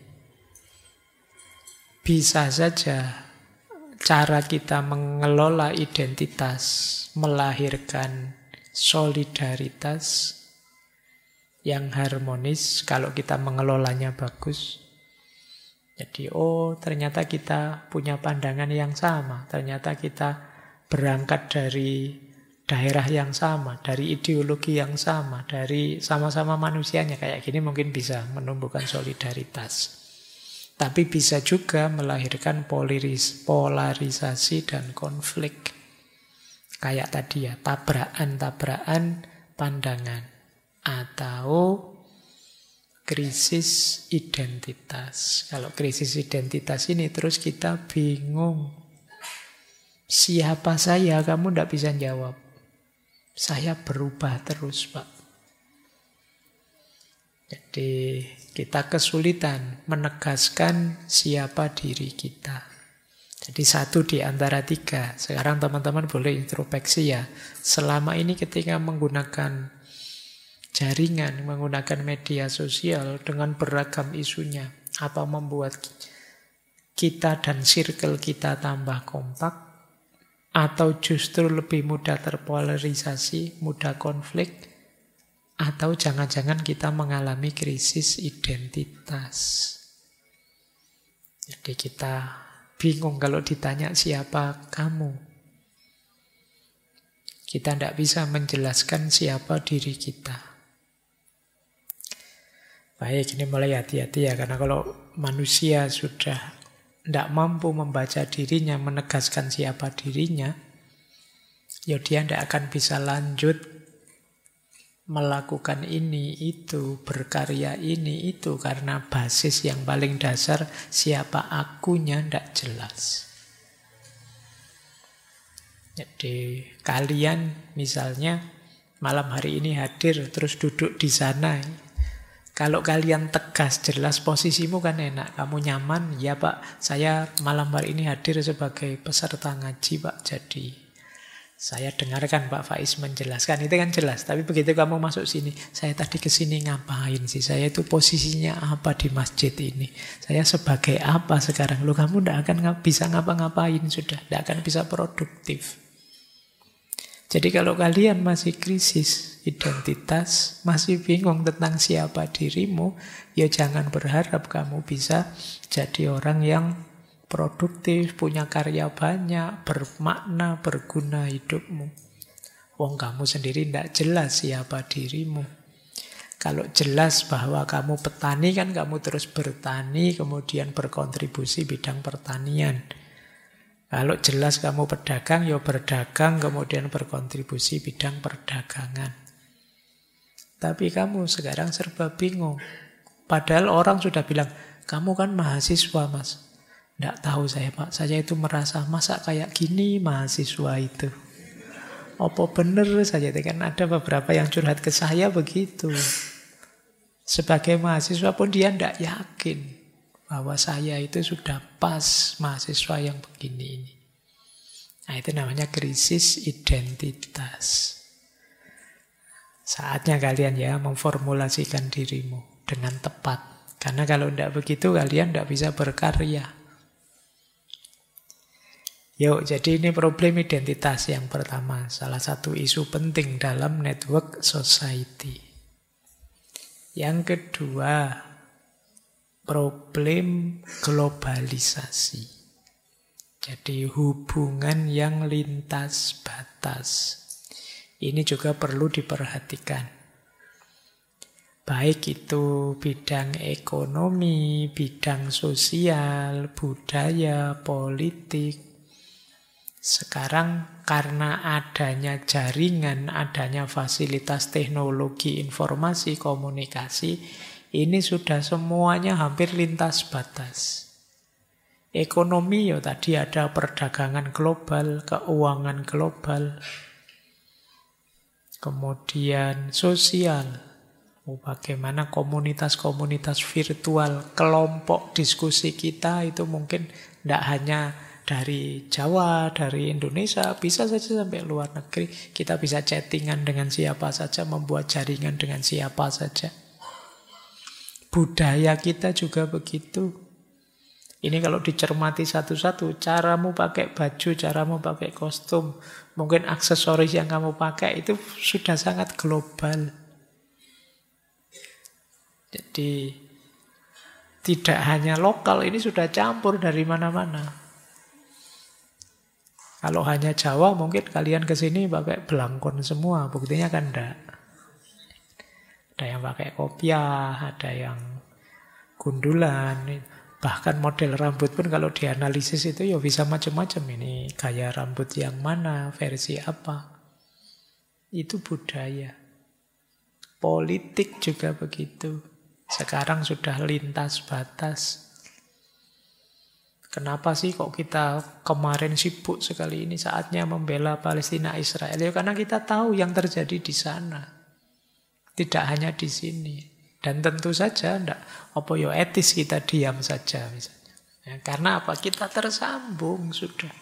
Bisa saja cara kita mengelola identitas melahirkan solidaritas yang harmonis kalau kita mengelolanya bagus. Jadi, ternyata kita punya pandangan yang sama. Ternyata kita berangkat dari daerah yang sama, dari ideologi yang sama, dari sama-sama manusianya. Kayak gini mungkin bisa menumbuhkan solidaritas. Tapi bisa juga melahirkan polarisasi dan konflik. Kayak tadi ya, tabrakan-tabrakan pandangan. Atau krisis identitas. Kalau krisis identitas ini terus kita bingung. Siapa saya? Kamu tidak bisa jawab. Saya berubah terus, Pak. Jadi kita kesulitan menegaskan siapa diri kita. Jadi satu di antara tiga. Sekarang teman-teman boleh introspeksi ya. Selama ini ketika menggunakan jaringan, menggunakan media sosial dengan beragam isunya, apa membuat kita dan circle kita tambah kompak? Atau justru lebih mudah terpolarisasi, mudah konflik? Atau jangan-jangan kita mengalami krisis identitas. Jadi kita bingung kalau ditanya siapa kamu. Kita tidak bisa menjelaskan siapa diri kita. Baik, ini mulai hati-hati ya. Karena kalau manusia sudah tidak mampu membaca dirinya, menegaskan siapa dirinya, ya dia tidak akan bisa lanjut melakukan ini, itu, berkarya ini, itu. Karena basis yang paling dasar, siapa akunya tidak jelas. Jadi kalian misalnya malam hari ini hadir, terus duduk di sana. Kalau kalian tegas, jelas posisimu kan enak. Kamu nyaman, ya Pak, saya malam hari ini hadir sebagai peserta ngaji Pak. Jadi saya dengarkan Pak Faiz menjelaskan, itu kan jelas. Tapi begitu kamu masuk sini, saya tadi ke sini ngapain sih? Saya itu posisinya apa di masjid ini? Saya sebagai apa sekarang? Loh, kamu tidak akan bisa ngapa-ngapain sudah. Tidak akan bisa produktif. Jadi kalau kalian masih krisis identitas, masih bingung tentang siapa dirimu, ya jangan berharap kamu bisa jadi orang yang produktif, punya karya banyak, bermakna, berguna hidupmu. Wong kamu sendiri tidak jelas siapa dirimu. Kalau jelas bahwa kamu petani, kan kamu terus bertani, kemudian berkontribusi bidang pertanian. Kalau jelas kamu pedagang, ya berdagang, kemudian berkontribusi bidang perdagangan. Tapi kamu sekarang serba bingung. Padahal orang sudah bilang, kamu kan mahasiswa Mas. Tidak tahu saya Pak, saya itu merasa masa kayak gini mahasiswa itu. Apa bener saja, kan ada beberapa yang curhat ke saya begitu. Sebagai mahasiswa pun dia tidak yakin bahwa saya itu sudah pas mahasiswa yang begini ini. Nah, itu namanya krisis identitas. Saatnya kalian ya memformulasikan dirimu dengan tepat. Karena kalau tidak begitu kalian tidak bisa berkarya. Yuk, jadi ini problem identitas yang pertama. Salah satu isu penting dalam network society. Yang kedua, problem globalisasi. Jadi hubungan yang lintas batas. Ini juga perlu diperhatikan. Baik itu bidang ekonomi, bidang sosial, budaya, politik. Sekarang karena adanya jaringan, adanya fasilitas teknologi, informasi, komunikasi, ini sudah semuanya hampir lintas batas. Ekonomi ya tadi ada perdagangan global, keuangan global. Kemudian sosial, bagaimana komunitas-komunitas virtual, kelompok diskusi kita itu mungkin tidak hanya dari Jawa, dari Indonesia, bisa saja sampai luar negeri. Kita bisa chattingan dengan siapa saja, membuat jaringan dengan siapa saja. Budaya kita juga begitu. Ini kalau dicermati satu-satu, caramu pakai baju, caramu pakai kostum, mungkin aksesoris yang kamu pakai itu sudah sangat global. Jadi tidak hanya lokal, ini sudah campur dari mana-mana. Kalau hanya Jawa mungkin kalian ke sini pakai belangkon semua, buktinya kan enggak. Ada yang pakai kopiah, ada yang gundulan. Bahkan model rambut pun kalau dianalisis itu ya bisa macam-macam. Ini gaya rambut yang mana, versi apa. Itu budaya. Politik juga begitu. Sekarang sudah lintas batas. Kenapa sih kok kita kemarin sibuk sekali ini saatnya membela Palestina Israel? Ya karena kita tahu yang terjadi di sana. Tidak hanya di sini. Dan tentu saja enggak apa ya etis kita diam saja misalnya. Ya, karena apa? Kita tersambung sudah.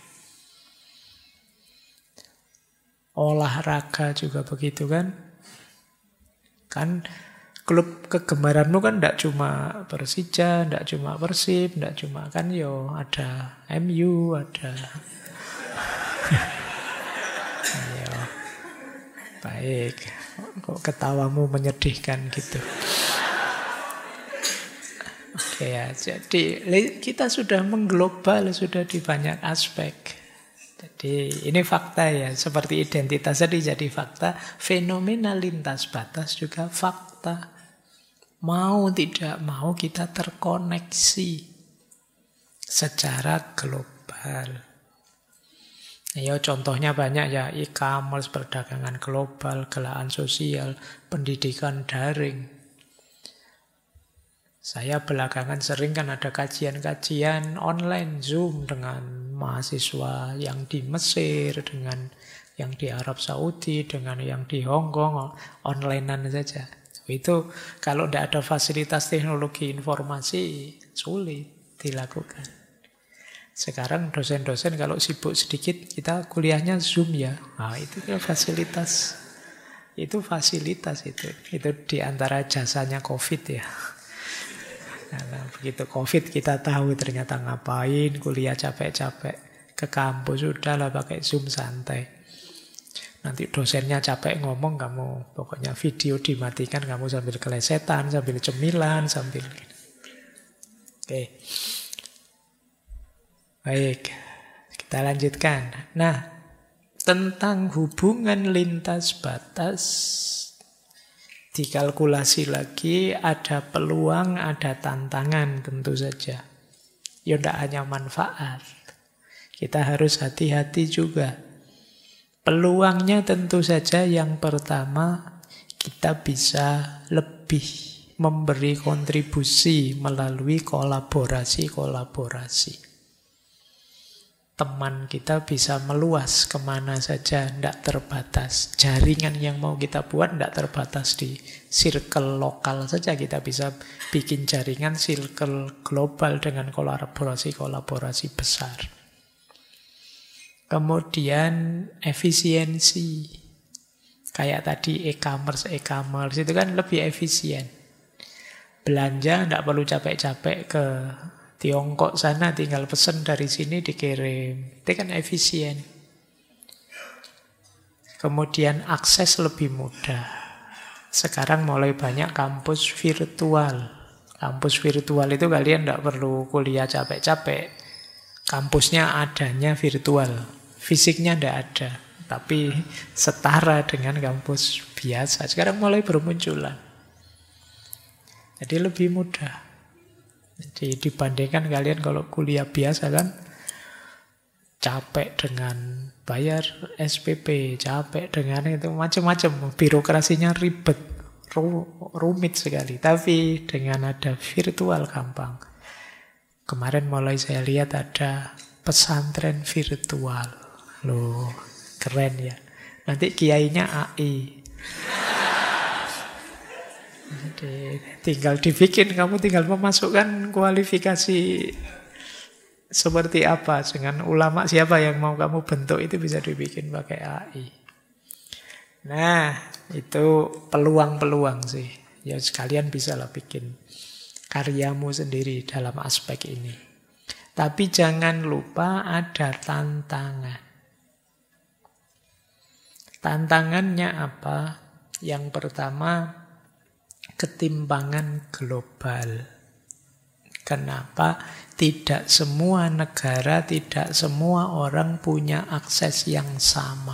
Olahraga juga begitu kan? Kan klub kegemaranmu kan tidak cuma Persija, tidak cuma Persib, tidak cuma kan yo ada MU, ada yo. Baik, kok ketawamu menyedihkan gitu. Oke ya, jadi kita sudah mengglobal sudah di banyak aspek. Jadi ini fakta ya, seperti identitas tadi jadi fakta, fenomena lintas batas juga fakta. Mau tidak mau kita terkoneksi secara global. Ya contohnya banyak ya, e-commerce, perdagangan global, gelaran sosial, pendidikan daring. Saya belakangan sering kan ada kajian-kajian online Zoom dengan mahasiswa yang di Mesir, dengan yang di Arab Saudi dengan yang di Hong Kong, onlinean saja. Itu kalau tidak ada fasilitas teknologi informasi, sulit dilakukan. Sekarang dosen-dosen kalau sibuk sedikit, kita kuliahnya Zoom ya. Nah, itu fasilitas. Itu fasilitas itu. Itu diantara jasanya COVID ya. Nah, begitu COVID kita tahu ternyata ngapain, kuliah capek-capek ke kampus, sudahlah pakai Zoom santai. Nanti dosennya capek ngomong, kamu pokoknya video dimatikan, kamu sambil kelesetan, sambil cemilan, sambil... Oke. Baik, kita lanjutkan. Nah, tentang hubungan lintas batas, dikalkulasi lagi, ada peluang, ada tantangan tentu saja. Ya tidak hanya manfaat. Kita harus hati-hati juga. Peluangnya tentu saja yang pertama, kita bisa lebih memberi kontribusi melalui kolaborasi-kolaborasi. Teman kita bisa meluas kemana saja, tidak terbatas. Jaringan yang mau kita buat tidak terbatas di circle lokal saja. Kita bisa bikin jaringan circle global dengan kolaborasi-kolaborasi besar. Kemudian efisiensi. Kayak tadi e-commerce itu kan lebih efisien. Belanja tidak perlu capek-capek ke Tiongkok sana, tinggal pesen dari sini dikirim. Itu kan efisien. Kemudian akses lebih mudah. Sekarang mulai banyak kampus virtual. Kampus virtual itu kalian tidak perlu kuliah capek-capek. Kampusnya adanya virtual. Fisiknya tidak ada. Tapi setara dengan kampus biasa. Sekarang mulai bermunculan. Jadi lebih mudah. Jadi dibandingkan kalian kalau kuliah biasa kan capek dengan bayar SPP, capek dengan itu macam-macam, birokrasinya ribet, rumit sekali. Tapi dengan ada virtual gampang. Kemarin mulai saya lihat ada pesantren virtual. Loh, keren ya. Nanti kiainya AI. Jadi tinggal dibikin, kamu tinggal memasukkan kualifikasi seperti apa, dengan ulama siapa yang mau kamu bentuk, itu bisa dibikin pakai AI. Nah, itu peluang-peluang sih. Ya sekalian bisa lah bikin karyamu sendiri dalam aspek ini. Tapi jangan lupa ada tantangan. Tantangannya apa? Yang pertama, ketimpangan global. Kenapa? Tidak semua negara, tidak semua orang punya akses yang sama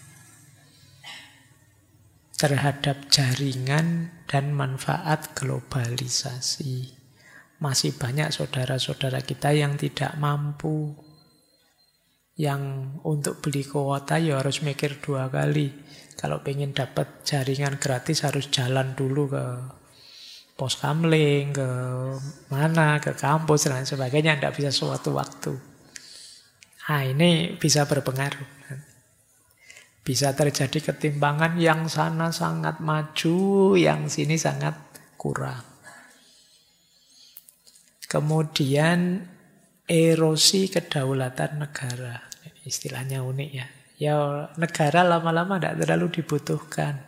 terhadap jaringan dan manfaat globalisasi. Masih banyak saudara-saudara kita yang tidak mampu. Yang untuk beli kuota ya harus mikir 2 kali. Kalau pengen dapat jaringan gratis harus jalan dulu ke pos kamling, ke mana, ke kampus dan sebagainya. Tidak bisa suatu waktu. Nah, ini bisa berpengaruh. Bisa terjadi ketimpangan, yang sana sangat maju, yang sini sangat kurang. Kemudian erosi kedaulatan negara. Istilahnya unik ya. Ya negara lama-lama tidak terlalu dibutuhkan.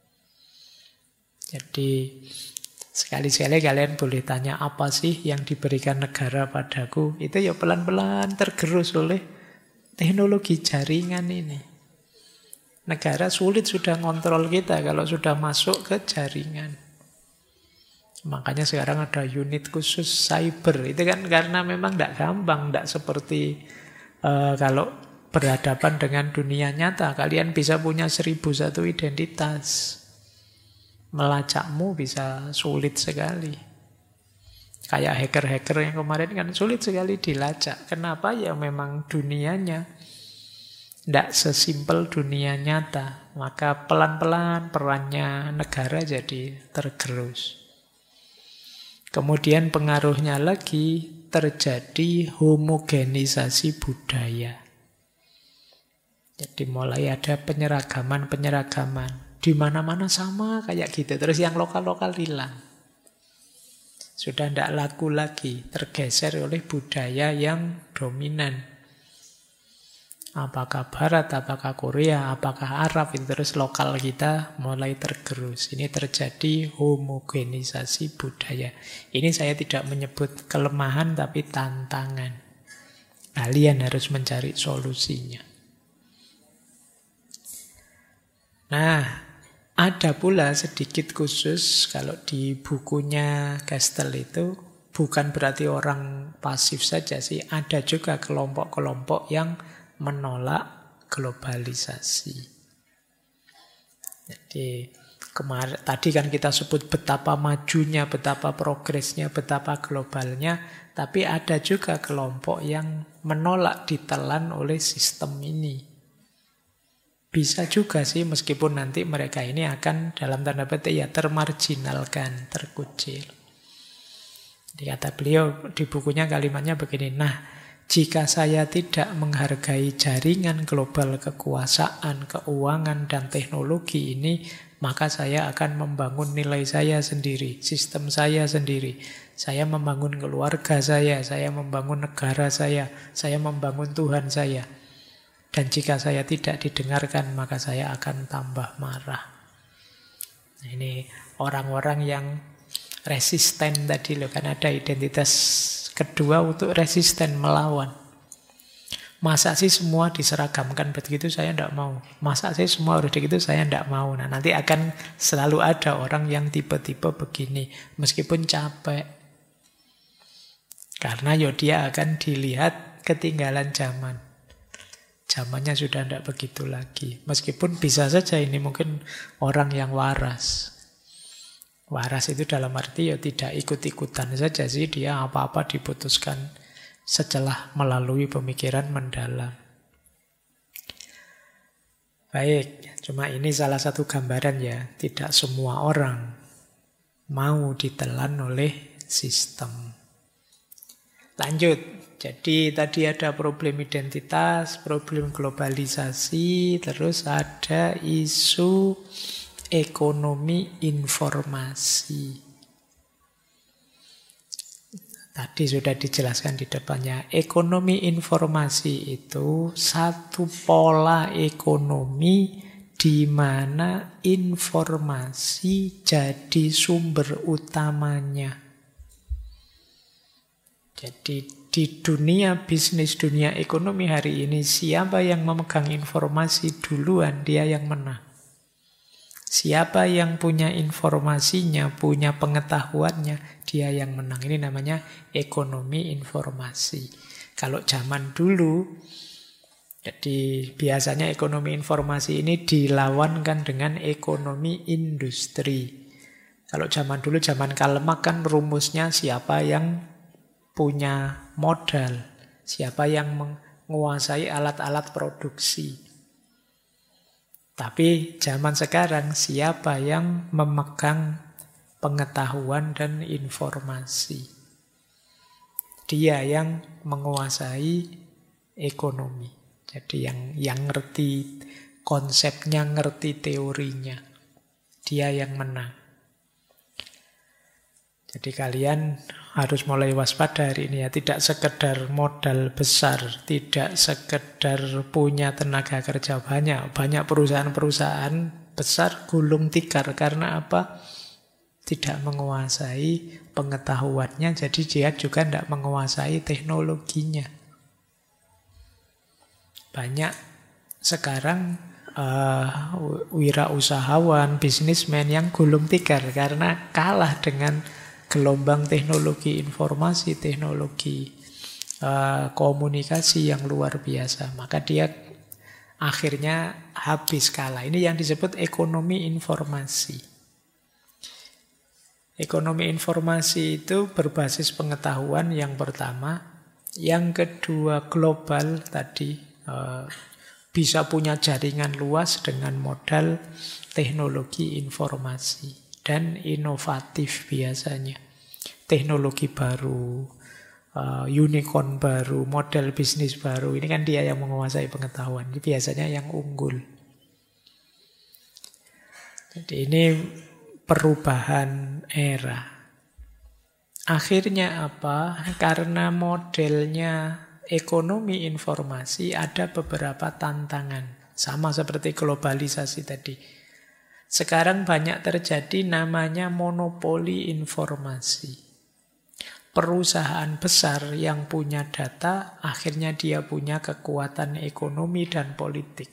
Jadi sekali-sekali kalian boleh tanya, apa sih yang diberikan negara padaku? Itu ya pelan-pelan tergerus oleh teknologi jaringan ini. Negara sulit sudah ngontrol kita kalau sudah masuk ke jaringan. Makanya sekarang ada unit khusus cyber. Itu kan karena memang tidak gampang, tidak seperti kalau berhadapan dengan dunia nyata. Kalian bisa punya 1001 identitas. Melacakmu bisa sulit sekali. Kayak hacker-hacker yang kemarin kan sulit sekali dilacak. Kenapa? Ya memang dunianya tidak sesimpel dunia nyata. Maka pelan-pelan perannya negara jadi tergerus. Kemudian pengaruhnya lagi terjadi homogenisasi budaya. Jadi mulai ada penyeragaman-penyeragaman. Di mana-mana sama kayak gitu. Terus yang lokal-lokal hilang. Sudah tidak laku lagi. Tergeser oleh budaya yang dominan. Apakah Barat, apakah Korea, apakah Arab, itu terus lokal kita mulai tergerus. Ini terjadi homogenisasi budaya. Ini saya tidak menyebut kelemahan, tapi tantangan. Kalian harus mencari solusinya. Nah, ada pula sedikit khusus kalau di bukunya Gestel itu, bukan berarti orang pasif saja sih. Ada juga kelompok-kelompok yang menolak globalisasi. Jadi tadi kan kita sebut betapa majunya, betapa progresnya, betapa globalnya, tapi ada juga kelompok yang menolak ditelan oleh sistem ini. Bisa juga sih, meskipun nanti mereka ini akan dalam tanda petik ya termarginalkan, terkucil. Jadi kata beliau di bukunya kalimatnya begini, nah, jika saya tidak menghargai jaringan global kekuasaan, keuangan, dan teknologi ini, maka saya akan membangun nilai saya sendiri, sistem saya sendiri. Saya membangun keluarga saya membangun negara saya membangun Tuhan saya. Dan jika saya tidak didengarkan, maka saya akan tambah marah. Nah, ini orang-orang yang resisten tadi loh, kan ada identitas kedua untuk resisten, melawan. Masa sih semua diseragamkan begitu, saya tidak mau. Masa sih semua harus begitu, saya tidak mau. Nah, nanti akan selalu ada orang yang tipe-tipe begini, meskipun capek. Karena dia akan dilihat ketinggalan zaman. Zamannya sudah tidak begitu lagi. Meskipun bisa saja ini mungkin orang yang waras. Waras itu dalam arti tidak ikut-ikutan saja sih, dia apa-apa diputuskan setelah melalui pemikiran mendalam. Baik, cuma ini salah satu gambaran ya, tidak semua orang mau ditelan oleh sistem. Lanjut, jadi tadi ada problem identitas, problem globalisasi, terus ada isu ekonomi informasi. Tadi sudah dijelaskan di depannya. Ekonomi informasi itu satu pola ekonomi di mana informasi jadi sumber utamanya. Jadi di dunia bisnis, dunia ekonomi hari ini, siapa yang memegang informasi duluan, dia yang menang. Siapa yang punya informasinya, punya pengetahuannya, dia yang menang. Ini namanya ekonomi informasi. Kalau zaman dulu, jadi biasanya ekonomi informasi ini dilawankan dengan ekonomi industri. Kalau zaman dulu, zaman Karl Marx kan rumusnya siapa yang punya modal, siapa yang menguasai alat-alat produksi. Tapi zaman sekarang siapa yang memegang pengetahuan dan informasi? Dia yang menguasai ekonomi. Jadi yang ngerti konsepnya, ngerti teorinya. Dia yang menang. Jadi kalian harus mulai waspada hari ini ya. Tidak sekedar modal besar, tidak sekedar punya tenaga kerja banyak. Banyak perusahaan-perusahaan besar gulung tikar. Karena apa? Tidak menguasai pengetahuannya, jadi dia juga tidak menguasai teknologinya. Banyak sekarang wirausahawan, bisnismen yang gulung tikar karena kalah dengan gelombang teknologi informasi, teknologi komunikasi yang luar biasa. Maka dia akhirnya habis kalah. Ini yang disebut ekonomi informasi. Ekonomi informasi itu berbasis pengetahuan yang pertama. Yang kedua global tadi, bisa punya jaringan luas dengan modal teknologi informasi. Dan inovatif biasanya. Teknologi baru, unicorn baru, model bisnis baru. Ini kan dia yang menguasai pengetahuan. Ini biasanya yang unggul. Jadi ini perubahan era. Akhirnya apa? Karena modelnya ekonomi informasi ada beberapa tantangan. Sama seperti globalisasi tadi. Sekarang banyak terjadi namanya monopoli informasi. Perusahaan besar yang punya data, akhirnya dia punya kekuatan ekonomi dan politik.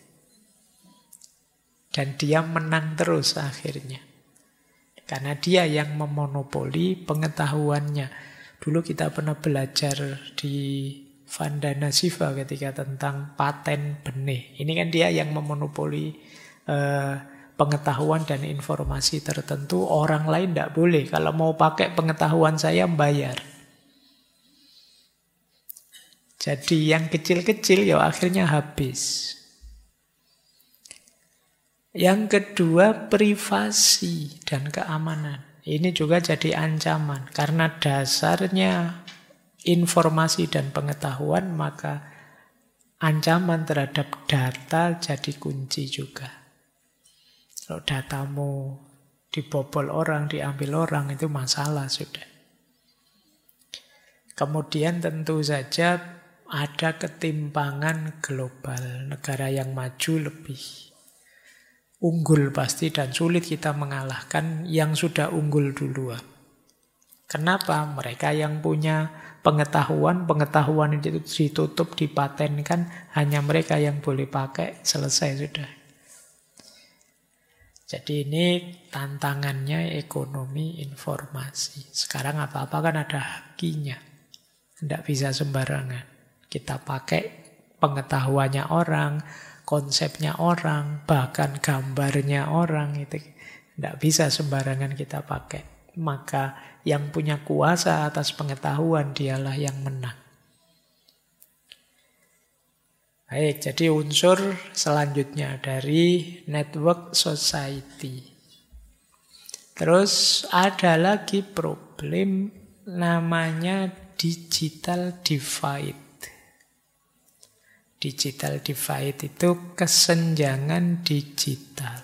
Dan dia menang terus akhirnya. Karena dia yang memonopoli pengetahuannya. Dulu kita pernah belajar di Vandana Shiva ketika tentang paten benih. Ini kan dia yang memonopoli pengetahuan dan informasi tertentu. Orang lain tidak boleh. Kalau mau pakai pengetahuan saya bayar. Jadi yang kecil-kecil ya akhirnya habis. Yang kedua, privasi dan keamanan. Ini juga jadi ancaman. Karena dasarnya informasi dan pengetahuan, maka ancaman terhadap data jadi kunci juga. Kalau datamu dibobol orang, diambil orang, itu masalah sudah. Kemudian tentu saja ada ketimpangan global. Negara yang maju lebih unggul pasti dan sulit kita mengalahkan yang sudah unggul duluan. Kenapa? Mereka yang punya pengetahuan itu ditutup, dipatenkan, hanya mereka yang boleh pakai, selesai sudah. Jadi ini tantangannya ekonomi informasi. Sekarang apa-apa kan ada hakinya. Tidak bisa sembarangan. Kita pakai pengetahuannya orang, konsepnya orang, bahkan gambarnya orang, itu tidak bisa sembarangan kita pakai. Maka yang punya kuasa atas pengetahuan dialah yang menang. Baik, jadi unsur selanjutnya dari network society. Terus ada lagi problem namanya digital divide. Digital divide itu kesenjangan digital.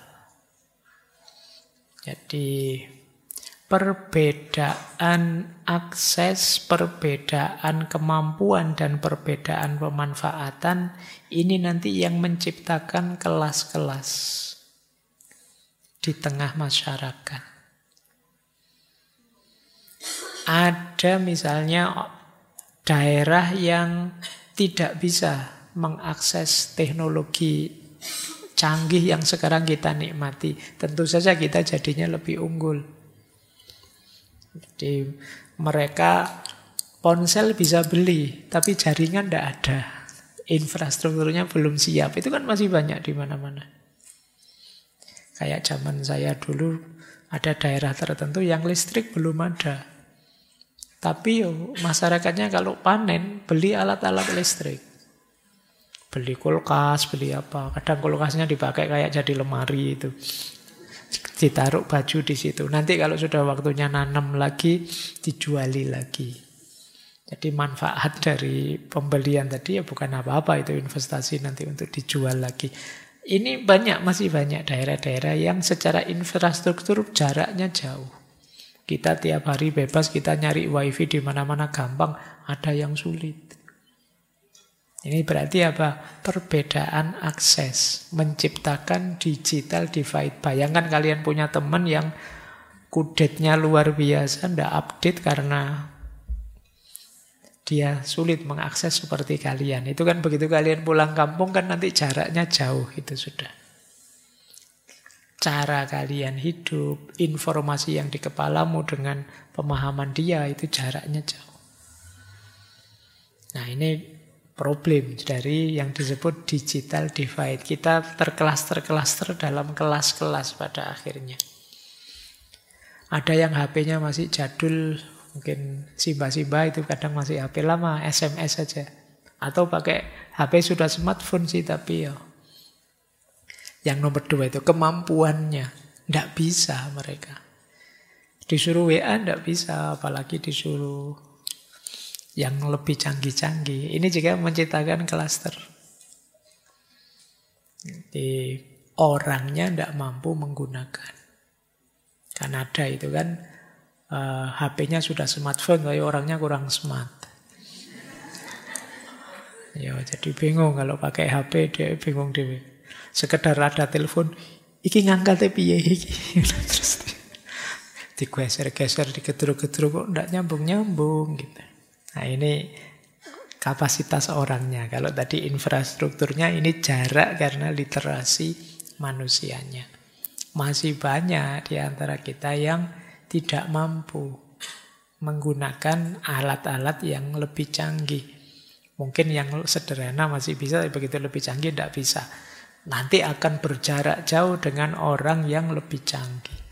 Jadi perbedaan akses, perbedaan kemampuan, dan perbedaan pemanfaatan ini nanti yang menciptakan kelas-kelas di tengah masyarakat. Ada misalnya daerah yang tidak bisa mengakses teknologi canggih yang sekarang kita nikmati. Tentu saja kita jadinya lebih unggul. Jadi mereka ponsel bisa beli, tapi jaringan tidak ada. Infrastrukturnya belum siap. Itu kan masih banyak di mana-mana. Kayak zaman saya dulu, ada daerah tertentu yang listrik belum ada. Tapi masyarakatnya kalau panen, beli alat-alat listrik. Beli kulkas, beli apa. Kadang kulkasnya dipakai kayak jadi lemari itu. Ditaruh baju di situ. Nanti kalau sudah waktunya nanam lagi, dijuali lagi. Jadi manfaat dari pembelian tadi ya bukan apa-apa, itu investasi nanti untuk dijual lagi. Ini masih banyak daerah-daerah yang secara infrastruktur jaraknya jauh. Kita tiap hari bebas, kita nyari wifi di mana-mana gampang, ada yang sulit. Ini berarti apa? Perbedaan akses, menciptakan digital divide. Bayangkan kalian punya teman yang kudetnya luar biasa, tidak update karena dia sulit mengakses seperti kalian. Itu kan begitu kalian pulang kampung kan nanti jaraknya jauh, itu sudah. Cara kalian hidup, informasi yang di kepalamu dengan pemahaman dia, itu jaraknya jauh. Nah ini problem dari yang disebut digital divide. Kita terklaster dalam kelas-kelas pada akhirnya. Ada yang HP-nya masih jadul, mungkin Simba-Simba itu kadang masih HP lama, SMS saja. Atau pakai HP sudah smartphone sih, tapi ya. Yang nomor 2 itu kemampuannya. Tidak bisa mereka. Disuruh WA tidak bisa, apalagi disuruh yang lebih canggih-canggih. Ini juga menciptakan klaster. Jadi orangnya tidak mampu menggunakan. Kan ada itu kan, HP-nya sudah smartphone, tapi orangnya kurang smart. Ya, jadi bingung kalau pakai HP, dia bingung dia. Sekedar ada telepon, iki ngangkat piye iki. Terus digeser-geser, digedruk-gedruk kok enggak nyambung-nyambung gitu. Nah, ini kapasitas orangnya. Kalau tadi infrastrukturnya, ini jarak karena literasi manusianya. Masih banyak di antara kita yang tidak mampu menggunakan alat-alat yang lebih canggih. Mungkin yang sederhana masih bisa, tapi begitu lebih canggih tidak bisa. Nanti akan berjarak jauh dengan orang yang lebih canggih.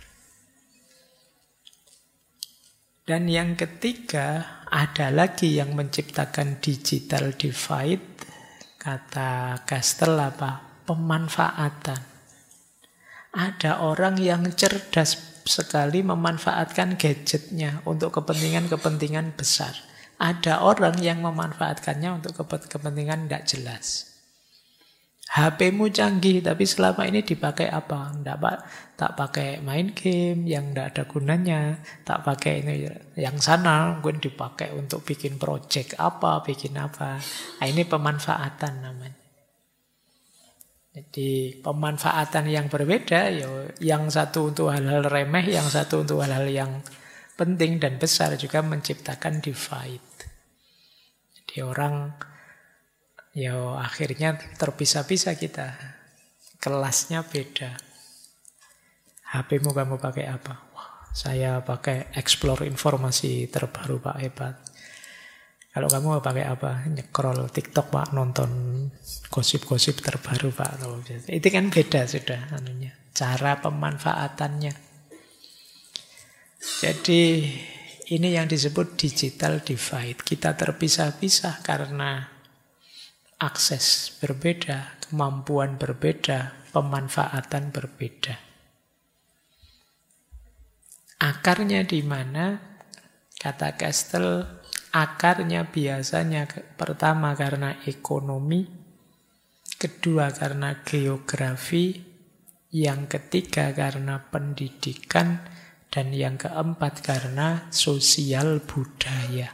Dan yang ketiga, ada lagi yang menciptakan digital divide. Kata Kastel apa? Pemanfaatan. Ada orang yang cerdas sekali memanfaatkan gadgetnya untuk kepentingan-kepentingan besar. Ada orang yang memanfaatkannya untuk kepentingan tidak jelas. HP-mu canggih, tapi selama ini dipakai apa? Tak pakai main game yang tidak ada gunanya. Tak pakai ini. Yang sana mungkin dipakai untuk bikin project apa, bikin apa. Nah, ini pemanfaatan namanya. Jadi pemanfaatan yang berbeda, yang satu untuk hal-hal remeh, yang satu untuk hal-hal yang penting dan besar juga menciptakan divide. Jadi orang akhirnya terpisah-pisah kita. Kelasnya beda. HP-mu kamu pakai apa? Wah, saya pakai explore informasi terbaru Pak, hebat. Kalau kamu pakai apa? Nyekrol TikTok Pak, nonton gosip-gosip terbaru Pak. Itu kan beda sudah anunya, cara pemanfaatannya. Jadi ini yang disebut digital divide. Kita terpisah-pisah karena akses berbeda, kemampuan berbeda, pemanfaatan berbeda. Akarnya di mana? Kata Kastel, akarnya biasanya pertama karena ekonomi, kedua karena geografi, yang ketiga karena pendidikan, dan yang keempat karena sosial budaya.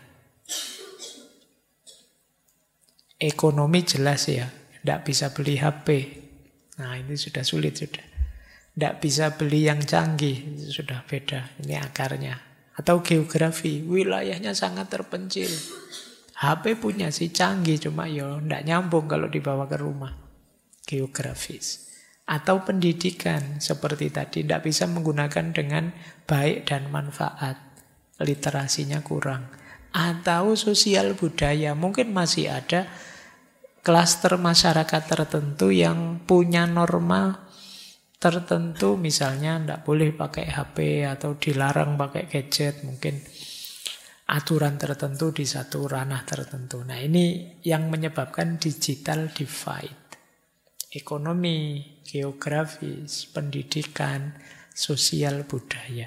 Ekonomi jelas ya, tidak bisa beli HP. Nah, ini sudah sulit sudah. Tidak bisa beli yang canggih, itu sudah beda. Ini akarnya. Atau geografi, wilayahnya sangat terpencil. HP punya sih canggih, cuma tidak nyambung kalau dibawa ke rumah. Geografis. Atau pendidikan, seperti tadi, tidak bisa menggunakan dengan baik dan manfaat. Literasinya kurang. Atau sosial budaya, mungkin masih ada klaster masyarakat tertentu yang punya norma tertentu, misalnya tidak boleh pakai HP atau dilarang pakai gadget, mungkin aturan tertentu di satu ranah tertentu. Nah, ini yang menyebabkan digital divide. Ekonomi, geografis, pendidikan, sosial budaya.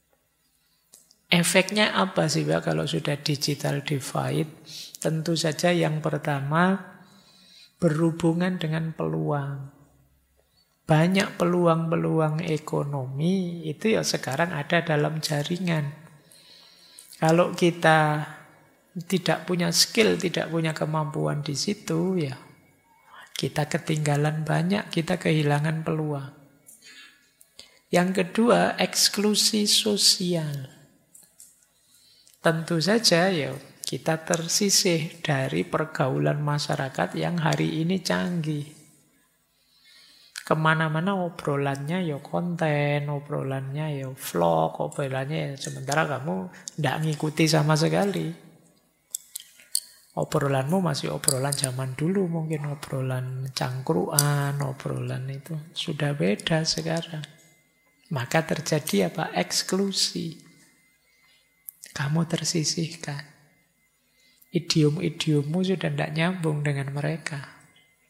Efeknya apa sih Pak kalau sudah digital divide? Tentu saja yang pertama berhubungan dengan peluang. Banyak peluang-peluang ekonomi itu sekarang ada dalam jaringan. Kalau kita tidak punya skill, tidak punya kemampuan di situ, kita ketinggalan banyak, kita kehilangan peluang. Yang kedua, eksklusi sosial. Tentu saja kita tersisih dari pergaulan masyarakat yang hari ini canggih. Kemana-mana obrolannya konten, obrolannya vlog, obrolannya sementara kamu tidak ngikuti sama sekali. Obrolanmu masih obrolan zaman dulu, mungkin obrolan cangkruan, obrolan itu sudah beda sekarang. Maka terjadi apa? Eksklusi. Kamu tersisihkan. Idiom-idiommu sudah tidak nyambung dengan mereka.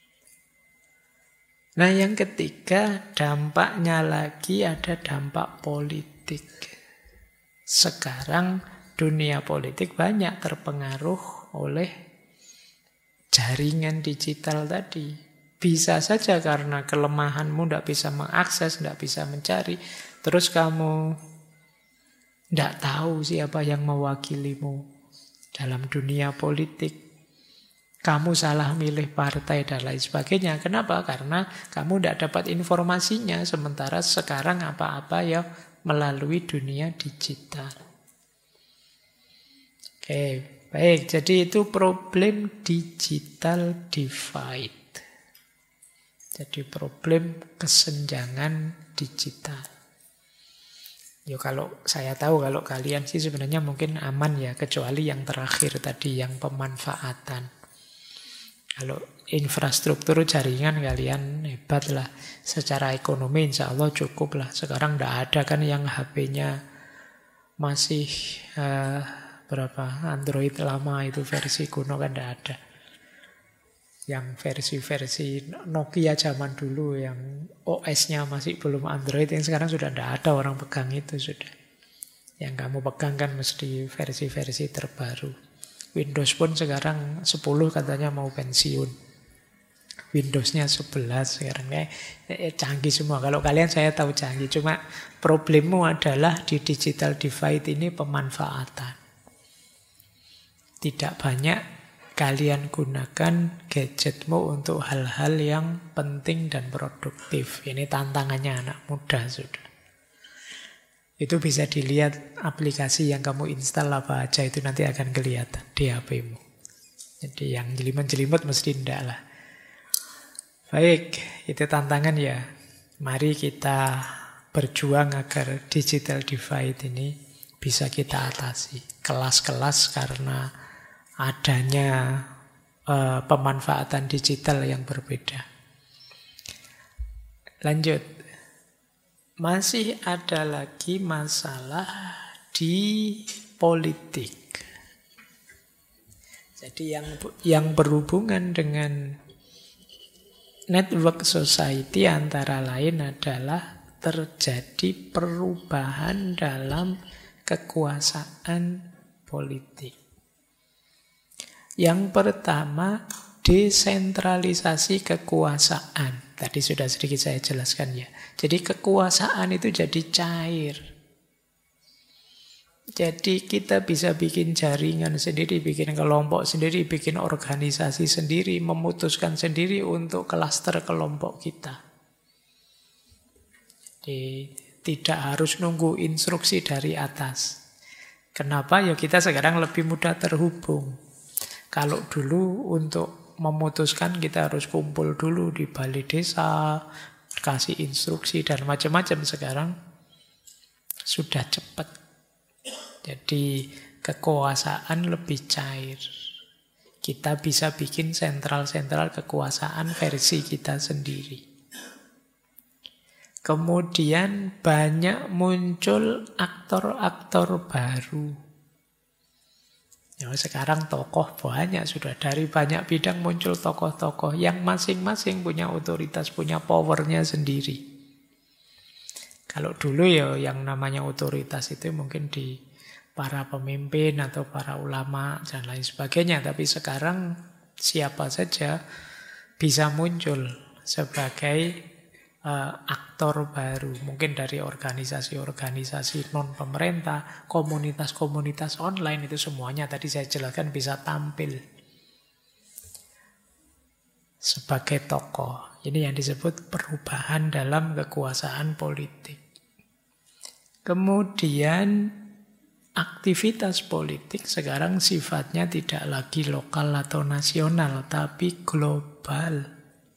Nah, yang ketiga, dampaknya lagi ada dampak politik. Sekarang dunia politik banyak terpengaruh oleh jaringan digital tadi. Bisa saja karena kelemahanmu tidak bisa mengakses, tidak bisa mencari. Terus kamu tidak tahu siapa yang mewakilimu dalam dunia politik. Kamu salah milih partai dan lain sebagainya. Kenapa? Karena kamu tidak dapat informasinya. Sementara sekarang apa-apa ya melalui dunia digital. Oke, baik. Jadi itu problem digital divide. Jadi problem kesenjangan digital. Ya kalau saya tahu kalau kalian sih sebenarnya mungkin aman ya. Kecuali yang terakhir tadi yang pemanfaatan. Kalau infrastruktur jaringan kalian hebat lah. Secara ekonomi insya Allah cukup lah. Sekarang tidak ada kan yang HP-nya masih berapa Android lama itu versi kuno kan tidak ada. Yang versi-versi Nokia zaman dulu yang OS-nya masih belum Android, yang sekarang sudah tidak ada orang pegang itu sudah. Yang kamu pegang kan mesti versi-versi terbaru. Windows pun sekarang 10 katanya mau pensiun. Windowsnya 11 sekarang canggih semua. Kalau kalian saya tahu canggih. Cuma problemmu adalah di digital divide ini pemanfaatan. Tidak banyak kalian gunakan gadgetmu untuk hal-hal yang penting dan produktif. Ini tantangannya anak muda sudah. Itu bisa dilihat aplikasi yang kamu install apa aja, itu nanti akan kelihatan di HP-mu. Jadi yang jelimet-jelimet mesti ndak lah. Baik, itu tantangan ya. Mari kita berjuang agar digital divide ini bisa kita atasi. Kelas-kelas karena adanya pemanfaatan digital yang berbeda. Lanjut. Masih ada lagi masalah di politik. Jadi yang berhubungan dengan network society antara lain adalah terjadi perubahan dalam kekuasaan politik. Yang pertama, desentralisasi kekuasaan. Tadi sudah sedikit saya jelaskan ya. Jadi kekuasaan itu jadi cair. Jadi kita bisa bikin jaringan sendiri, bikin kelompok sendiri, bikin organisasi sendiri, memutuskan sendiri untuk klaster kelompok kita. Jadi tidak harus nunggu instruksi dari atas. Kenapa? Ya kita sekarang lebih mudah terhubung. Kalau dulu untuk memutuskan kita harus kumpul dulu di balai desa, kasih instruksi dan macam-macam. Sekarang sudah cepat. Jadi kekuasaan lebih cair. Kita bisa bikin sentral-sentral kekuasaan versi kita sendiri. Kemudian banyak muncul aktor-aktor baru. Ya, sekarang tokoh banyak sudah, dari banyak bidang muncul tokoh-tokoh yang masing-masing punya otoritas, punya powernya sendiri. Kalau dulu ya yang namanya otoritas itu mungkin di para pemimpin atau para ulama dan lain sebagainya. Tapi sekarang siapa saja bisa muncul sebagai aktor baru. Mungkin dari organisasi-organisasi non-pemerintah, komunitas-komunitas online, itu semuanya tadi saya jelaskan bisa tampil sebagai tokoh. Ini yang disebut perubahan dalam kekuasaan politik. Kemudian aktivitas politik sekarang sifatnya tidak lagi lokal atau nasional, tapi global.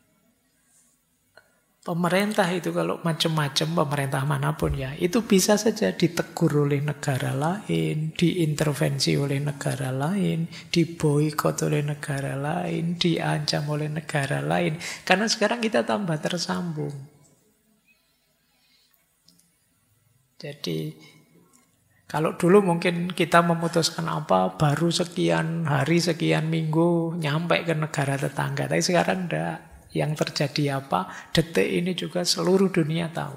Pemerintah itu kalau macam-macam, pemerintah manapun ya, itu bisa saja ditegur oleh negara lain, diintervensi oleh negara lain, diboikot oleh negara lain, diancam oleh negara lain. Karena sekarang kita tambah tersambung. Jadi kalau dulu mungkin kita memutuskan apa, baru sekian hari, sekian minggu, nyampe ke negara tetangga. Tapi sekarang enggak. Yang terjadi apa, detik ini juga seluruh dunia tahu.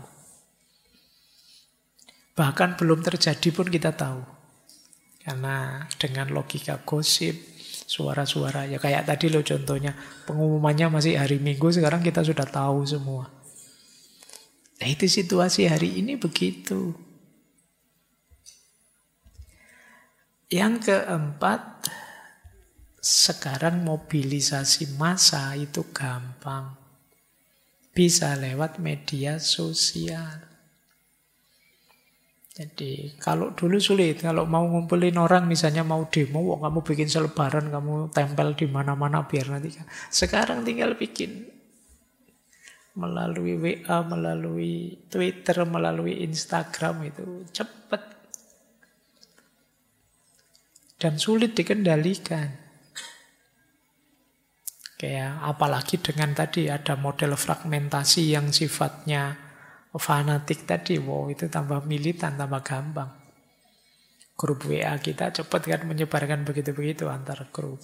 Bahkan belum terjadi pun kita tahu. Karena dengan logika gosip, Suara-suara, ya kayak tadi loh contohnya, pengumumannya masih hari Minggu, sekarang kita sudah tahu semua. Nah itu situasi hari ini begitu. Yang keempat, sekarang mobilisasi massa itu gampang. Bisa lewat media sosial. Jadi kalau dulu sulit, kalau mau ngumpulin orang misalnya mau demo, kamu bikin selebaran, kamu tempel di mana-mana biar nanti. Sekarang tinggal bikin melalui WA, melalui Twitter, melalui Instagram itu cepat dan sulit dikendalikan. Kayak apalagi dengan tadi ada model fragmentasi yang sifatnya fanatik tadi, wow itu tambah militan, tambah gampang. Grup WA kita cepat kan menyebarkan begitu-begitu antar grup.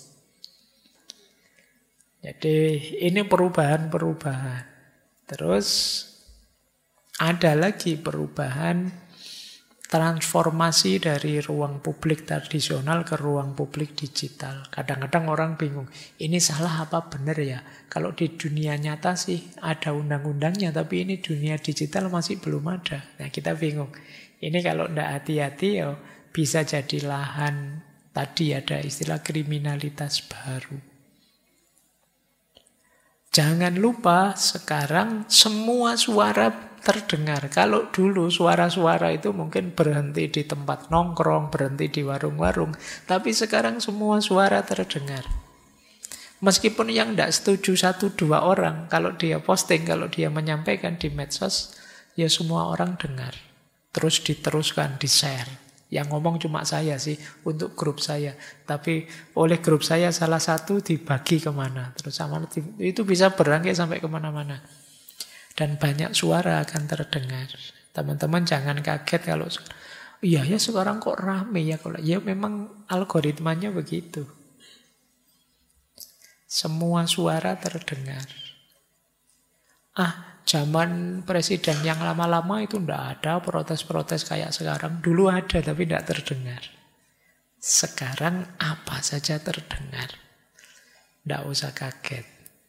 Jadi ini perubahan-perubahan. Terus ada lagi perubahan transformasi dari ruang publik tradisional ke ruang publik digital. Kadang-kadang orang bingung, ini salah apa benar ya? Kalau di dunia nyata sih ada undang-undangnya, tapi ini dunia digital masih belum ada. Nah kita bingung. Ini kalau tidak hati-hati ya bisa jadi lahan, tadi ada istilah kriminalitas baru. Jangan lupa sekarang semua suara terdengar. Kalau dulu suara-suara itu mungkin berhenti di tempat nongkrong, berhenti di warung-warung. Tapi sekarang semua suara terdengar. Meskipun yang tidak setuju 1-2 orang, kalau dia posting, kalau dia menyampaikan di medsos, ya semua orang dengar. Terus diteruskan, di-share. Yang ngomong cuma saya sih, untuk grup saya. Tapi oleh grup saya salah satu dibagi kemana. Terus sama itu bisa berangkai sampai kemana-mana. Dan banyak suara akan terdengar. Teman-teman jangan kaget kalau iya ya sekarang kok rame ya. Ya memang algoritmanya begitu. Semua suara terdengar. Zaman presiden yang lama-lama itu tidak ada protes-protes kayak sekarang. Dulu ada tapi tidak terdengar. Sekarang apa saja terdengar. Tidak usah kaget.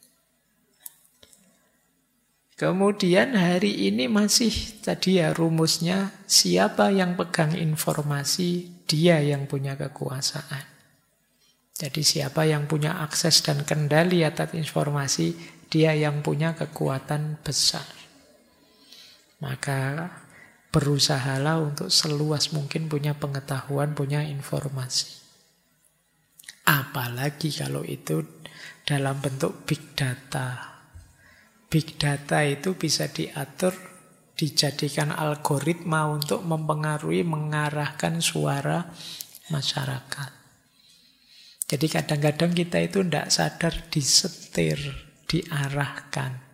Kemudian hari ini masih tadi ya rumusnya, siapa yang pegang informasi, dia yang punya kekuasaan. Jadi siapa yang punya akses dan kendali atas informasi, dia yang punya kekuatan besar. Maka berusahalah untuk seluas mungkin punya pengetahuan, punya informasi. Apalagi kalau itu dalam bentuk big data. Big data itu bisa diatur, dijadikan algoritma untuk mempengaruhi, mengarahkan suara masyarakat. Jadi kadang-kadang kita itu tidak sadar disetir, diarahkan.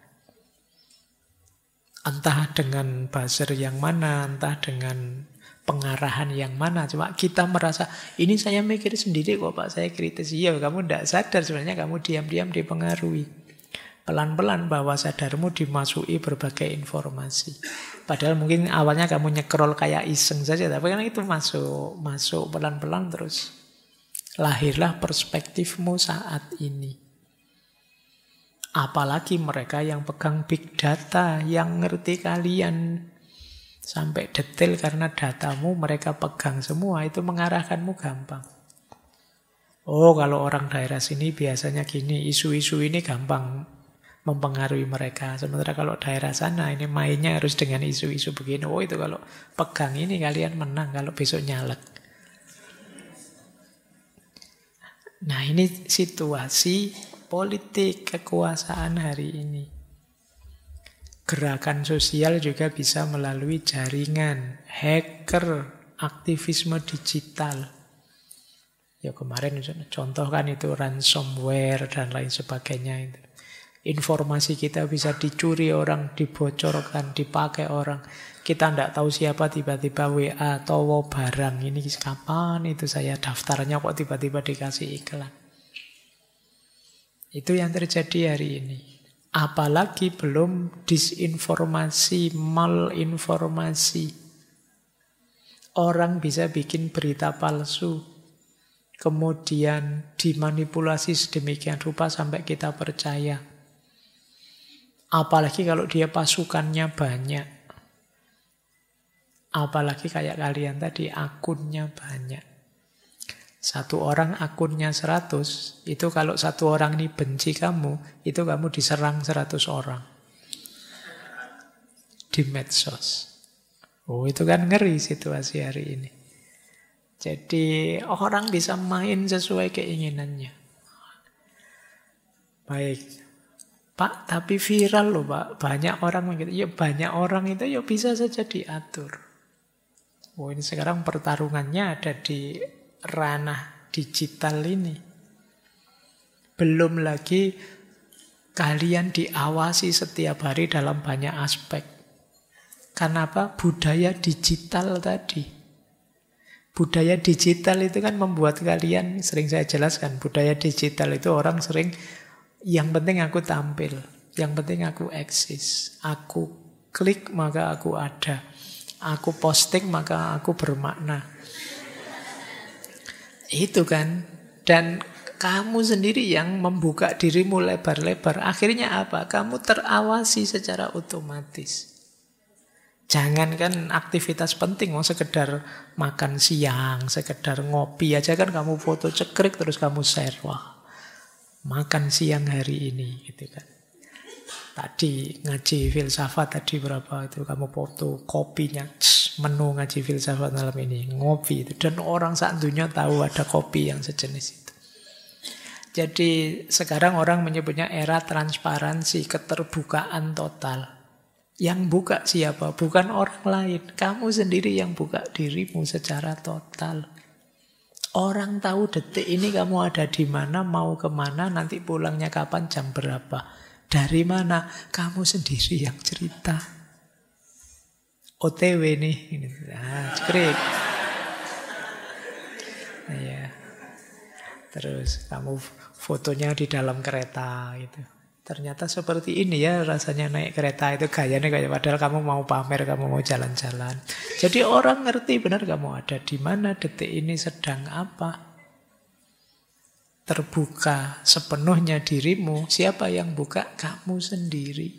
Entah dengan buzzer yang mana, entah dengan pengarahan yang mana. Cuma kita merasa, ini saya mikir sendiri kok Pak, saya kritis. Iya, kamu tidak sadar sebenarnya kamu diam-diam dipengaruhi. Pelan-pelan bawah sadarmu dimasuki berbagai informasi. Padahal mungkin awalnya kamu nyekrol kayak iseng saja, tapi kan itu masuk pelan-pelan terus. Lahirlah perspektifmu saat ini. Apalagi mereka yang pegang big data, yang ngerti kalian sampai detail karena datamu mereka pegang semua, itu mengarahkanmu gampang. Oh, kalau orang daerah sini biasanya gini, isu-isu ini gampang mempengaruhi mereka. Sementara kalau daerah sana ini mainnya harus dengan isu-isu begini. Oh, itu kalau pegang ini kalian menang, kalau besok nyalek. Nah, ini situasi politik kekuasaan hari ini. Gerakan sosial juga bisa melalui jaringan, hacker, aktivisme digital. Ya kemarin contoh kan itu ransomware dan lain sebagainya itu. Informasi kita bisa dicuri orang, dibocorkan, dipakai orang. Kita tidak tahu siapa tiba-tiba WA atau barang. Ini kapan itu saya daftarnya kok tiba-tiba dikasih iklan. Itu yang terjadi hari ini. Apalagi belum disinformasi, malinformasi. Orang bisa bikin berita palsu. kemudian dimanipulasi sedemikian rupa sampai kita percaya. Apalagi kalau dia pasukannya banyak. Apalagi kayak kalian tadi, akunnya banyak. Satu orang akunnya 100, itu kalau satu orang ini benci kamu, itu kamu diserang 100 orang. Di medsos. Oh, itu kan ngeri situasi hari ini. Jadi orang bisa main sesuai keinginannya. Baik. Pak, tapi viral loh Pak. Banyak orang begitu. Ya banyak orang itu ya bisa saja diatur. Oh, ini sekarang pertarungannya ada di ranah digital ini. Belum lagi kalian diawasi setiap hari dalam banyak aspek. Kenapa? Budaya digital tadi. Budaya digital itu kan membuat kalian, sering saya jelaskan, budaya digital itu orang sering, yang penting aku tampil, yang penting aku eksis, aku klik maka aku ada, aku posting maka aku bermakna. Itu kan. Dan kamu sendiri yang membuka dirimu lebar-lebar. Akhirnya apa? Kamu terawasi secara otomatis. Jangankan aktivitas penting, mau sekedar makan siang, sekedar ngopi aja kan kamu foto cekrik terus kamu share. Wah, makan siang hari ini gitu kan. Tadi ngaji filsafat tadi berapa itu kamu foto kopinya, menu ngaji filsafat malam ini, ngopi itu. Dan orang sak dunia tahu ada kopi yang sejenis itu. Jadi sekarang orang menyebutnya era transparansi, keterbukaan total. Yang buka siapa? Bukan orang lain. Kamu sendiri yang buka dirimu secara total. Orang tahu detik ini kamu ada di mana, mau kemana, nanti pulangnya kapan, jam berapa. Dari mana? Kamu sendiri yang cerita. OTW nih. Nah, cekrik. Nah, ya. Terus kamu fotonya di dalam kereta gitu. Ternyata seperti ini ya rasanya naik kereta itu gayanya kayak padahal kamu mau pamer, kamu mau jalan-jalan. Jadi orang ngerti benar kamu ada di mana, detik ini sedang apa. Terbuka sepenuhnya dirimu. Siapa yang buka? Kamu sendiri.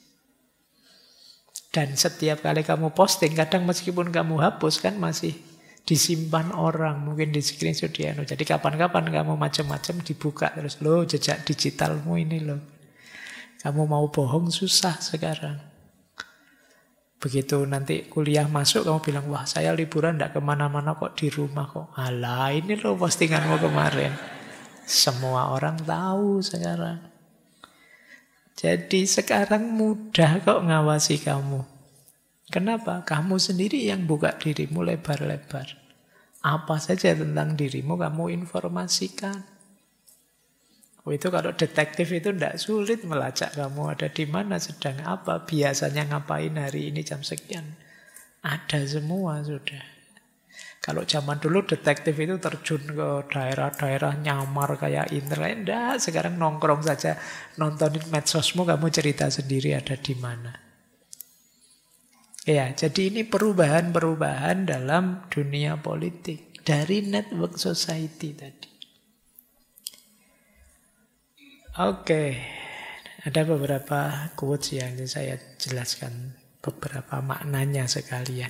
Dan setiap kali kamu posting, kadang meskipun kamu hapus kan masih disimpan orang, mungkin di screenshot dia. Jadi kapan-kapan kamu macam-macam dibuka terus, loh jejak digitalmu ini loh. Kamu mau bohong susah sekarang. Begitu nanti kuliah masuk kamu bilang, wah saya liburan tidak kemana-mana kok di rumah kok. Alah ini loh postinganmu kemarin. Semua orang tahu sekarang. Jadi sekarang mudah kok ngawasi kamu. Kenapa? Kamu sendiri yang buka dirimu lebar-lebar. Apa saja tentang dirimu kamu informasikan. Oh, itu kalau detektif itu tidak sulit melacak kamu ada di mana, sedang apa, biasanya ngapain hari ini jam sekian. Ada semua sudah. Kalau zaman dulu detektif itu terjun ke daerah-daerah nyamar kayak internet. Tidak, sekarang nongkrong saja, nontonin medsosmu, kamu cerita sendiri ada di mana. Ya, jadi ini perubahan-perubahan dalam dunia politik dari network society tadi. Oke, ada beberapa quotes yang saya jelaskan beberapa maknanya sekalian.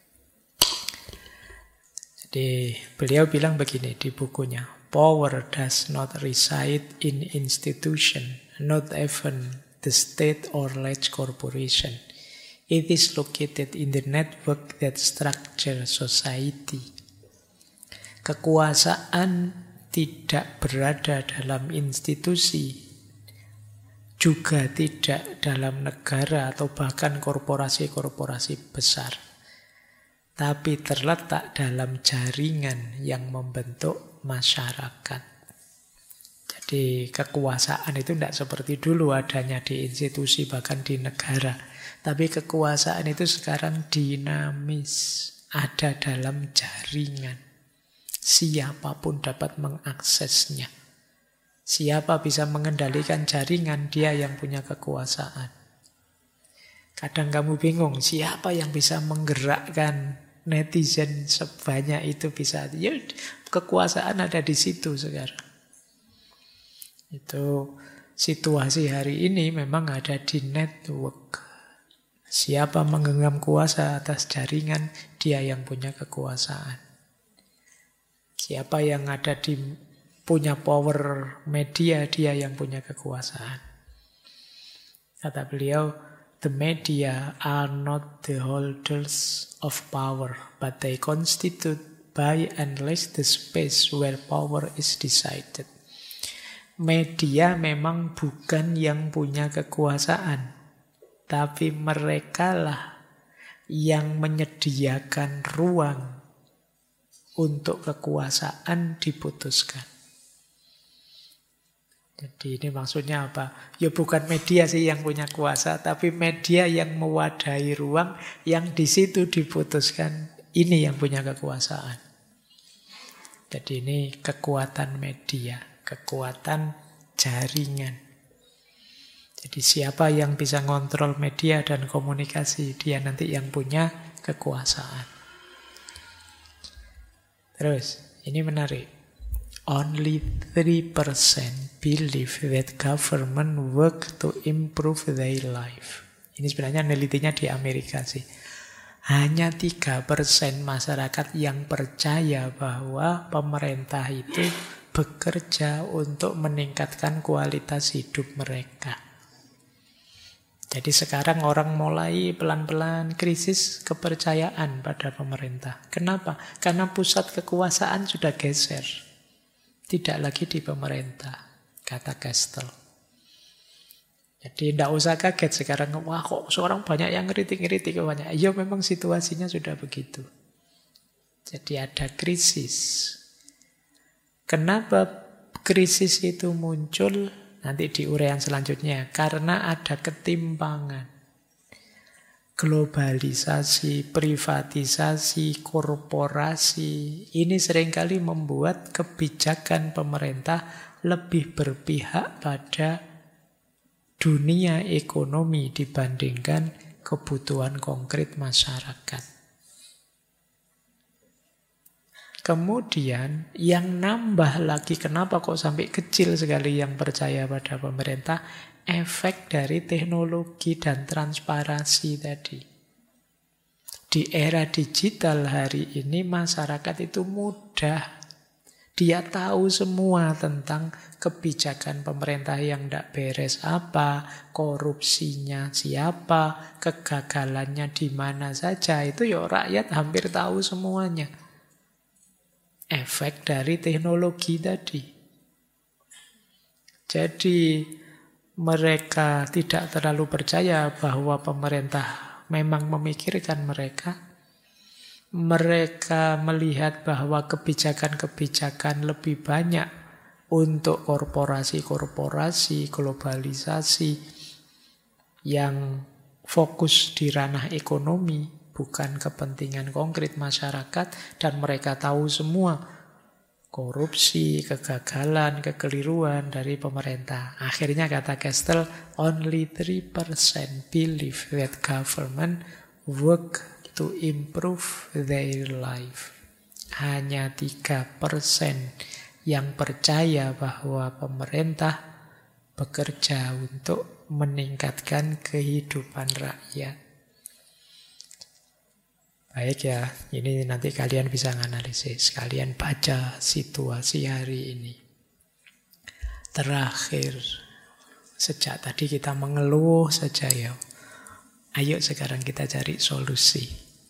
Jadi beliau bilang begini di bukunya, power does not reside in institution, not even the state or large corporation. It is located in the network that structure society. Kekuasaan tidak berada dalam institusi, juga tidak dalam negara atau bahkan korporasi-korporasi besar, tapi terletak dalam jaringan yang membentuk masyarakat. Jadi kekuasaan itu tidak seperti dulu adanya di institusi bahkan di negara, tapi kekuasaan itu sekarang dinamis, ada dalam jaringan. Siapapun dapat mengaksesnya. Siapa bisa mengendalikan jaringan, dia yang punya kekuasaan. Kadang kamu bingung, siapa yang bisa menggerakkan netizen sebanyak itu bisa. Ya, kekuasaan ada di situ sekarang. Itu situasi hari ini memang ada di network. Siapa menggenggam kuasa atas jaringan, dia yang punya kekuasaan. Siapa yang ada punya power media, dia yang punya kekuasaan. Kata beliau, the media are not the holders of power, but they constitute by and large the space where power is decided. Media memang bukan yang punya kekuasaan, tapi merekalah yang menyediakan ruang untuk kekuasaan diputuskan. Jadi ini maksudnya apa? Ya bukan media sih yang punya kuasa, tapi media yang mewadahi ruang yang di situ diputuskan ini yang punya kekuasaan. Jadi ini kekuatan media, kekuatan jaringan. Jadi siapa yang bisa ngontrol media dan komunikasi, dia nanti yang punya kekuasaan. Terus, ini menarik. Only 3% believe that government work to improve their life. Ini sebenarnya nelitinya di Amerika sih. Hanya 3% masyarakat yang percaya bahwa pemerintah itu bekerja untuk meningkatkan kualitas hidup mereka. Jadi sekarang orang mulai pelan-pelan krisis kepercayaan pada pemerintah. Kenapa? Karena pusat kekuasaan sudah geser. Tidak lagi di pemerintah, kata Kastel. Jadi tidak usah kaget sekarang. Wah kok seorang banyak yang ngeritik banyak. Iya memang situasinya sudah begitu. Jadi ada krisis. Kenapa krisis itu muncul? Nanti di uraian selanjutnya. Karena ada ketimpangan. Globalisasi, privatisasi, korporasi. Ini seringkali membuat kebijakan pemerintah lebih berpihak pada dunia ekonomi dibandingkan kebutuhan konkret masyarakat. Kemudian yang nambah lagi, kenapa kok sampai kecil sekali yang percaya pada pemerintah? Efek dari teknologi dan transparansi tadi. Di era digital hari ini masyarakat itu mudah. Dia tahu semua tentang kebijakan pemerintah yang tidak beres apa, korupsinya siapa, kegagalannya di mana saja. Itu ya rakyat hampir tahu semuanya. Efek dari teknologi tadi. Jadi mereka tidak terlalu percaya bahwa pemerintah memang memikirkan mereka. Mereka melihat bahwa kebijakan-kebijakan lebih banyak untuk korporasi-korporasi, globalisasi yang fokus di ranah ekonomi, bukan kepentingan konkret masyarakat, dan mereka tahu semua korupsi, kegagalan, kekeliruan dari pemerintah. Akhirnya kata Kastel, only 3% believe that government work to improve their life. Hanya 3% yang percaya bahwa pemerintah bekerja untuk meningkatkan kehidupan rakyat. Baik ya, ini nanti kalian bisa menganalisis. Kalian baca situasi hari ini. Terakhir, sejak tadi kita mengeluh saja ya. Ayo sekarang kita cari solusi.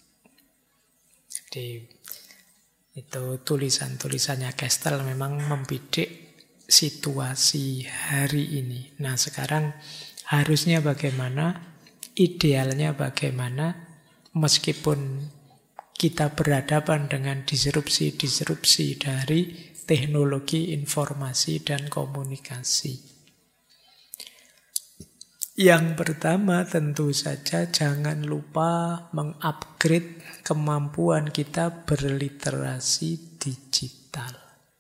Jadi itu tulisan-tulisannya Kastel memang membidik situasi hari ini. Nah sekarang harusnya bagaimana, idealnya bagaimana, meskipun kita berhadapan dengan disrupsi-disrupsi dari teknologi informasi dan komunikasi. Yang pertama tentu saja jangan lupa mengupgrade kemampuan kita berliterasi digital.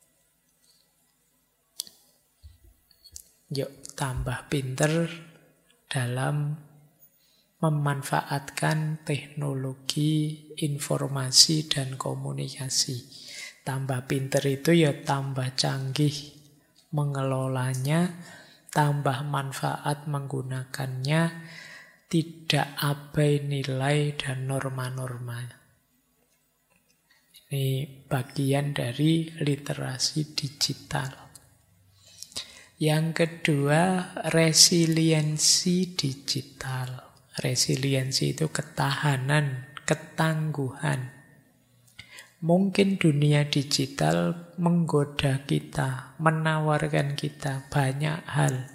Yuk tambah pinter dalam memanfaatkan teknologi informasi dan komunikasi. Tambah pinter itu ya tambah canggih mengelolanya, tambah manfaat menggunakannya, tidak abai nilai dan norma-norma. Ini bagian dari literasi digital. Yang kedua, resiliensi digital. Resiliensi itu ketahanan, ketangguhan. Mungkin dunia digital menggoda kita, menawarkan kita banyak hal.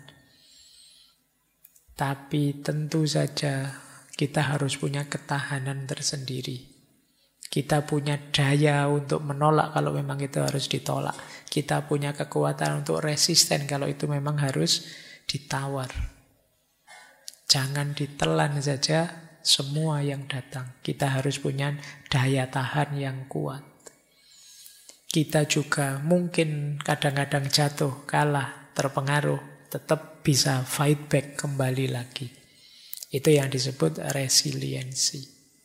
Tapi tentu saja kita harus punya ketahanan tersendiri. Kita punya daya untuk menolak kalau memang itu harus ditolak. Kita punya kekuatan untuk resisten kalau itu memang harus ditawar. Jangan ditelan saja semua yang datang. Kita harus punya daya tahan yang kuat. Kita juga mungkin kadang-kadang jatuh, kalah, terpengaruh, tetap bisa fight back kembali lagi. Itu yang disebut resiliensi.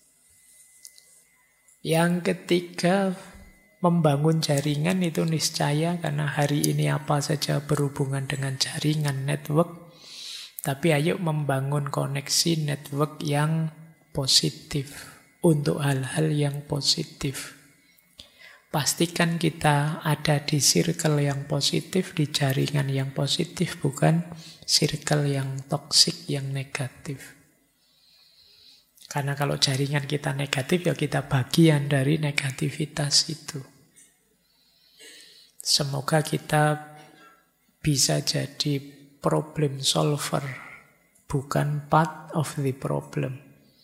Yang ketiga, membangun jaringan itu niscaya, karena hari ini apa saja berhubungan dengan jaringan network. Tapi ayo membangun koneksi network yang positif untuk hal-hal yang positif. Pastikan kita ada di circle yang positif, di jaringan yang positif, bukan circle yang toksik, yang negatif. Karena kalau jaringan kita negatif, ya kita bagian dari negativitas itu. Semoga kita bisa jadi problem solver, bukan part of the problem.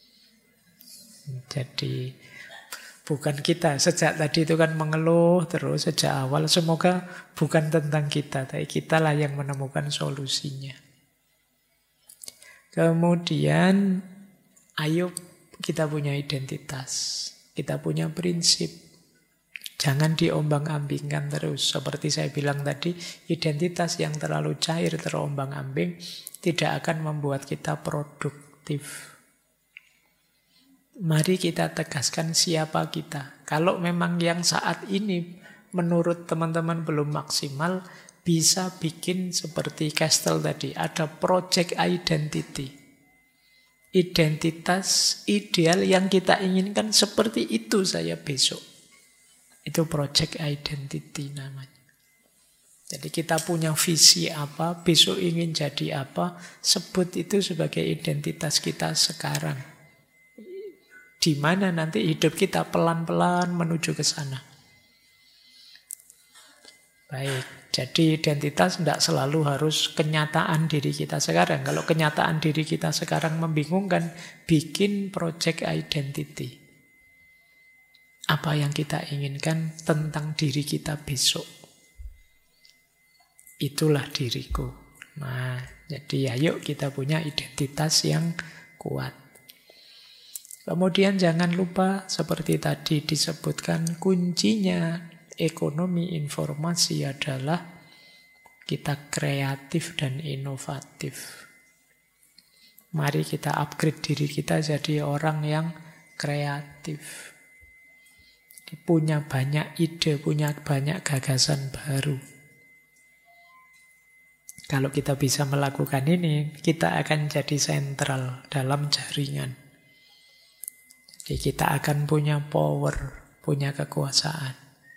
Jadi bukan kita. Sejak tadi itu kan mengeluh terus sejak awal. Semoga bukan tentang kita, tapi kitalah yang menemukan solusinya. Kemudian, ayo kita punya identitas. Kita punya prinsip. Jangan diombang-ambingkan terus. Seperti saya bilang tadi, identitas yang terlalu cair, terombang-ambing, tidak akan membuat kita produktif. Mari kita tegaskan siapa kita. Kalau memang yang saat ini menurut teman-teman belum maksimal, bisa bikin seperti Castle tadi, ada project identity. Identitas ideal yang kita inginkan seperti itu saya besok. Itu project identity namanya. Jadi kita punya visi apa, besok ingin jadi apa, sebut itu sebagai identitas kita sekarang. Di mana nanti hidup kita pelan-pelan menuju ke sana. Baik, jadi identitas tidak selalu harus kenyataan diri kita sekarang. Kalau kenyataan diri kita sekarang membingungkan, bikin project identity. Apa yang kita inginkan tentang diri kita besok. Itulah diriku. Nah, jadi ayo kita punya identitas yang kuat. Kemudian jangan lupa, seperti tadi disebutkan, kuncinya ekonomi informasi adalah kita kreatif dan inovatif. Mari kita upgrade diri kita jadi orang yang kreatif. Punya banyak ide, punya banyak gagasan baru. Kalau kita bisa melakukan ini, kita akan jadi sentral dalam jaringan. Jadi kita akan punya power, punya kekuasaan.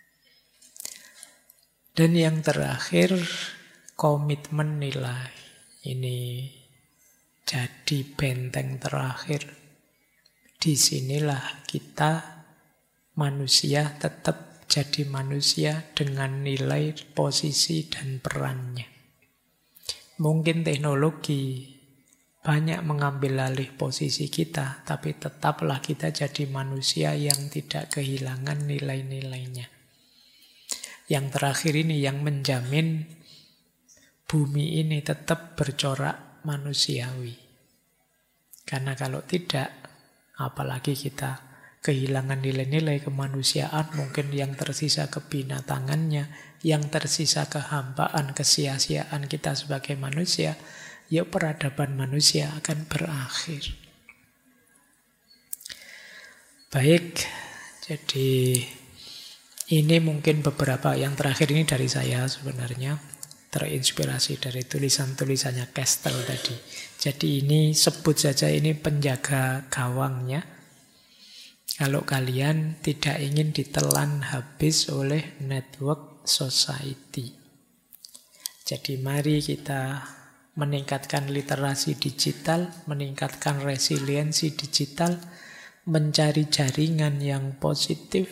Dan yang terakhir, komitmen nilai. Ini jadi benteng terakhir. Disinilah kita manusia tetap jadi manusia dengan nilai, posisi, dan perannya. Mungkin teknologi banyak mengambil alih posisi kita, tapi tetaplah kita jadi manusia yang tidak kehilangan nilai-nilainya. Yang terakhir ini yang menjamin bumi ini tetap bercorak manusiawi. Karena kalau tidak, apalagi kita kehilangan nilai-nilai kemanusiaan, mungkin yang tersisa kebinatangannya, yang tersisa kehambaan, kesia-siaan kita sebagai manusia, ya peradaban manusia akan berakhir. Baik, jadi Ini mungkin beberapa, yang terakhir ini dari saya sebenarnya, terinspirasi dari tulisan-tulisannya Kestel tadi. Jadi ini sebut saja ini penjaga gawangnya. Kalau kalian tidak ingin ditelan habis oleh network society. Jadi mari kita meningkatkan literasi digital, meningkatkan resiliensi digital, mencari jaringan yang positif,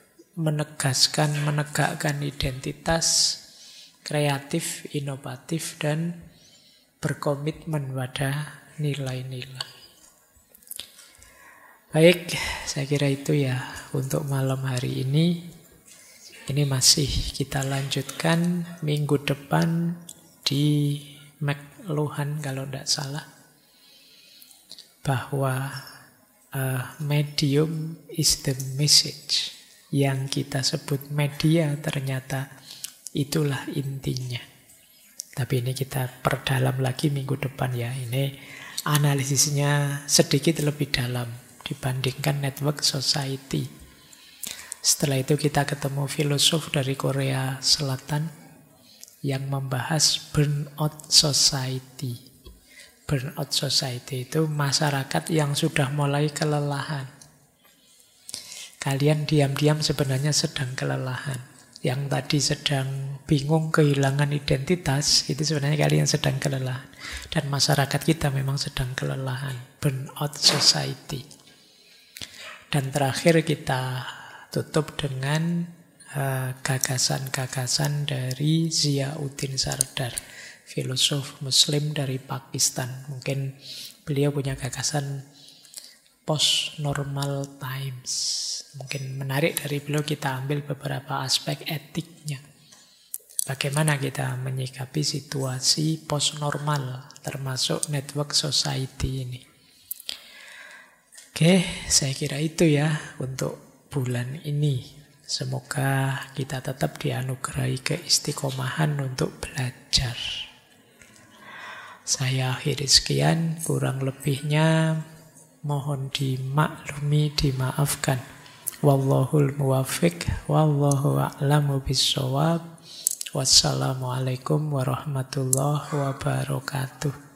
menegakkan identitas, kreatif, inovatif, dan berkomitmen pada nilai-nilai. Baik, saya kira itu ya untuk malam hari ini. Ini masih kita lanjutkan minggu depan di McLuhan kalau tidak salah. Bahwa medium is the message. Yang kita sebut media ternyata itulah intinya. Tapi ini kita perdalam lagi minggu depan ya. Ini analisisnya sedikit lebih dalam dibandingkan network society. Setelah itu kita ketemu filosof dari Korea Selatan yang membahas burnout society. Burnout society itu masyarakat yang sudah mulai kelelahan. Kalian diam-diam sebenarnya sedang kelelahan. Yang tadi sedang bingung kehilangan identitas, itu sebenarnya kalian sedang kelelahan. Dan masyarakat kita memang sedang kelelahan. Burnout society. Dan terakhir kita tutup dengan gagasan-gagasan dari Ziauddin Sardar, filosof Muslim dari Pakistan. Mungkin beliau punya gagasan post-normal times. Mungkin menarik dari beliau kita ambil beberapa aspek etiknya. Bagaimana kita menyikapi situasi post-normal, termasuk network society ini. Oke, saya kira itu ya untuk bulan ini. Semoga kita tetap dianugerahi keistiqomahan untuk belajar. Saya akhiri sekian, kurang lebihnya mohon dimaklumi, dimaafkan. Wallahul muwaffiq, wallahu a'lamu bissawab. Wassalamualaikum warahmatullahi wabarakatuh.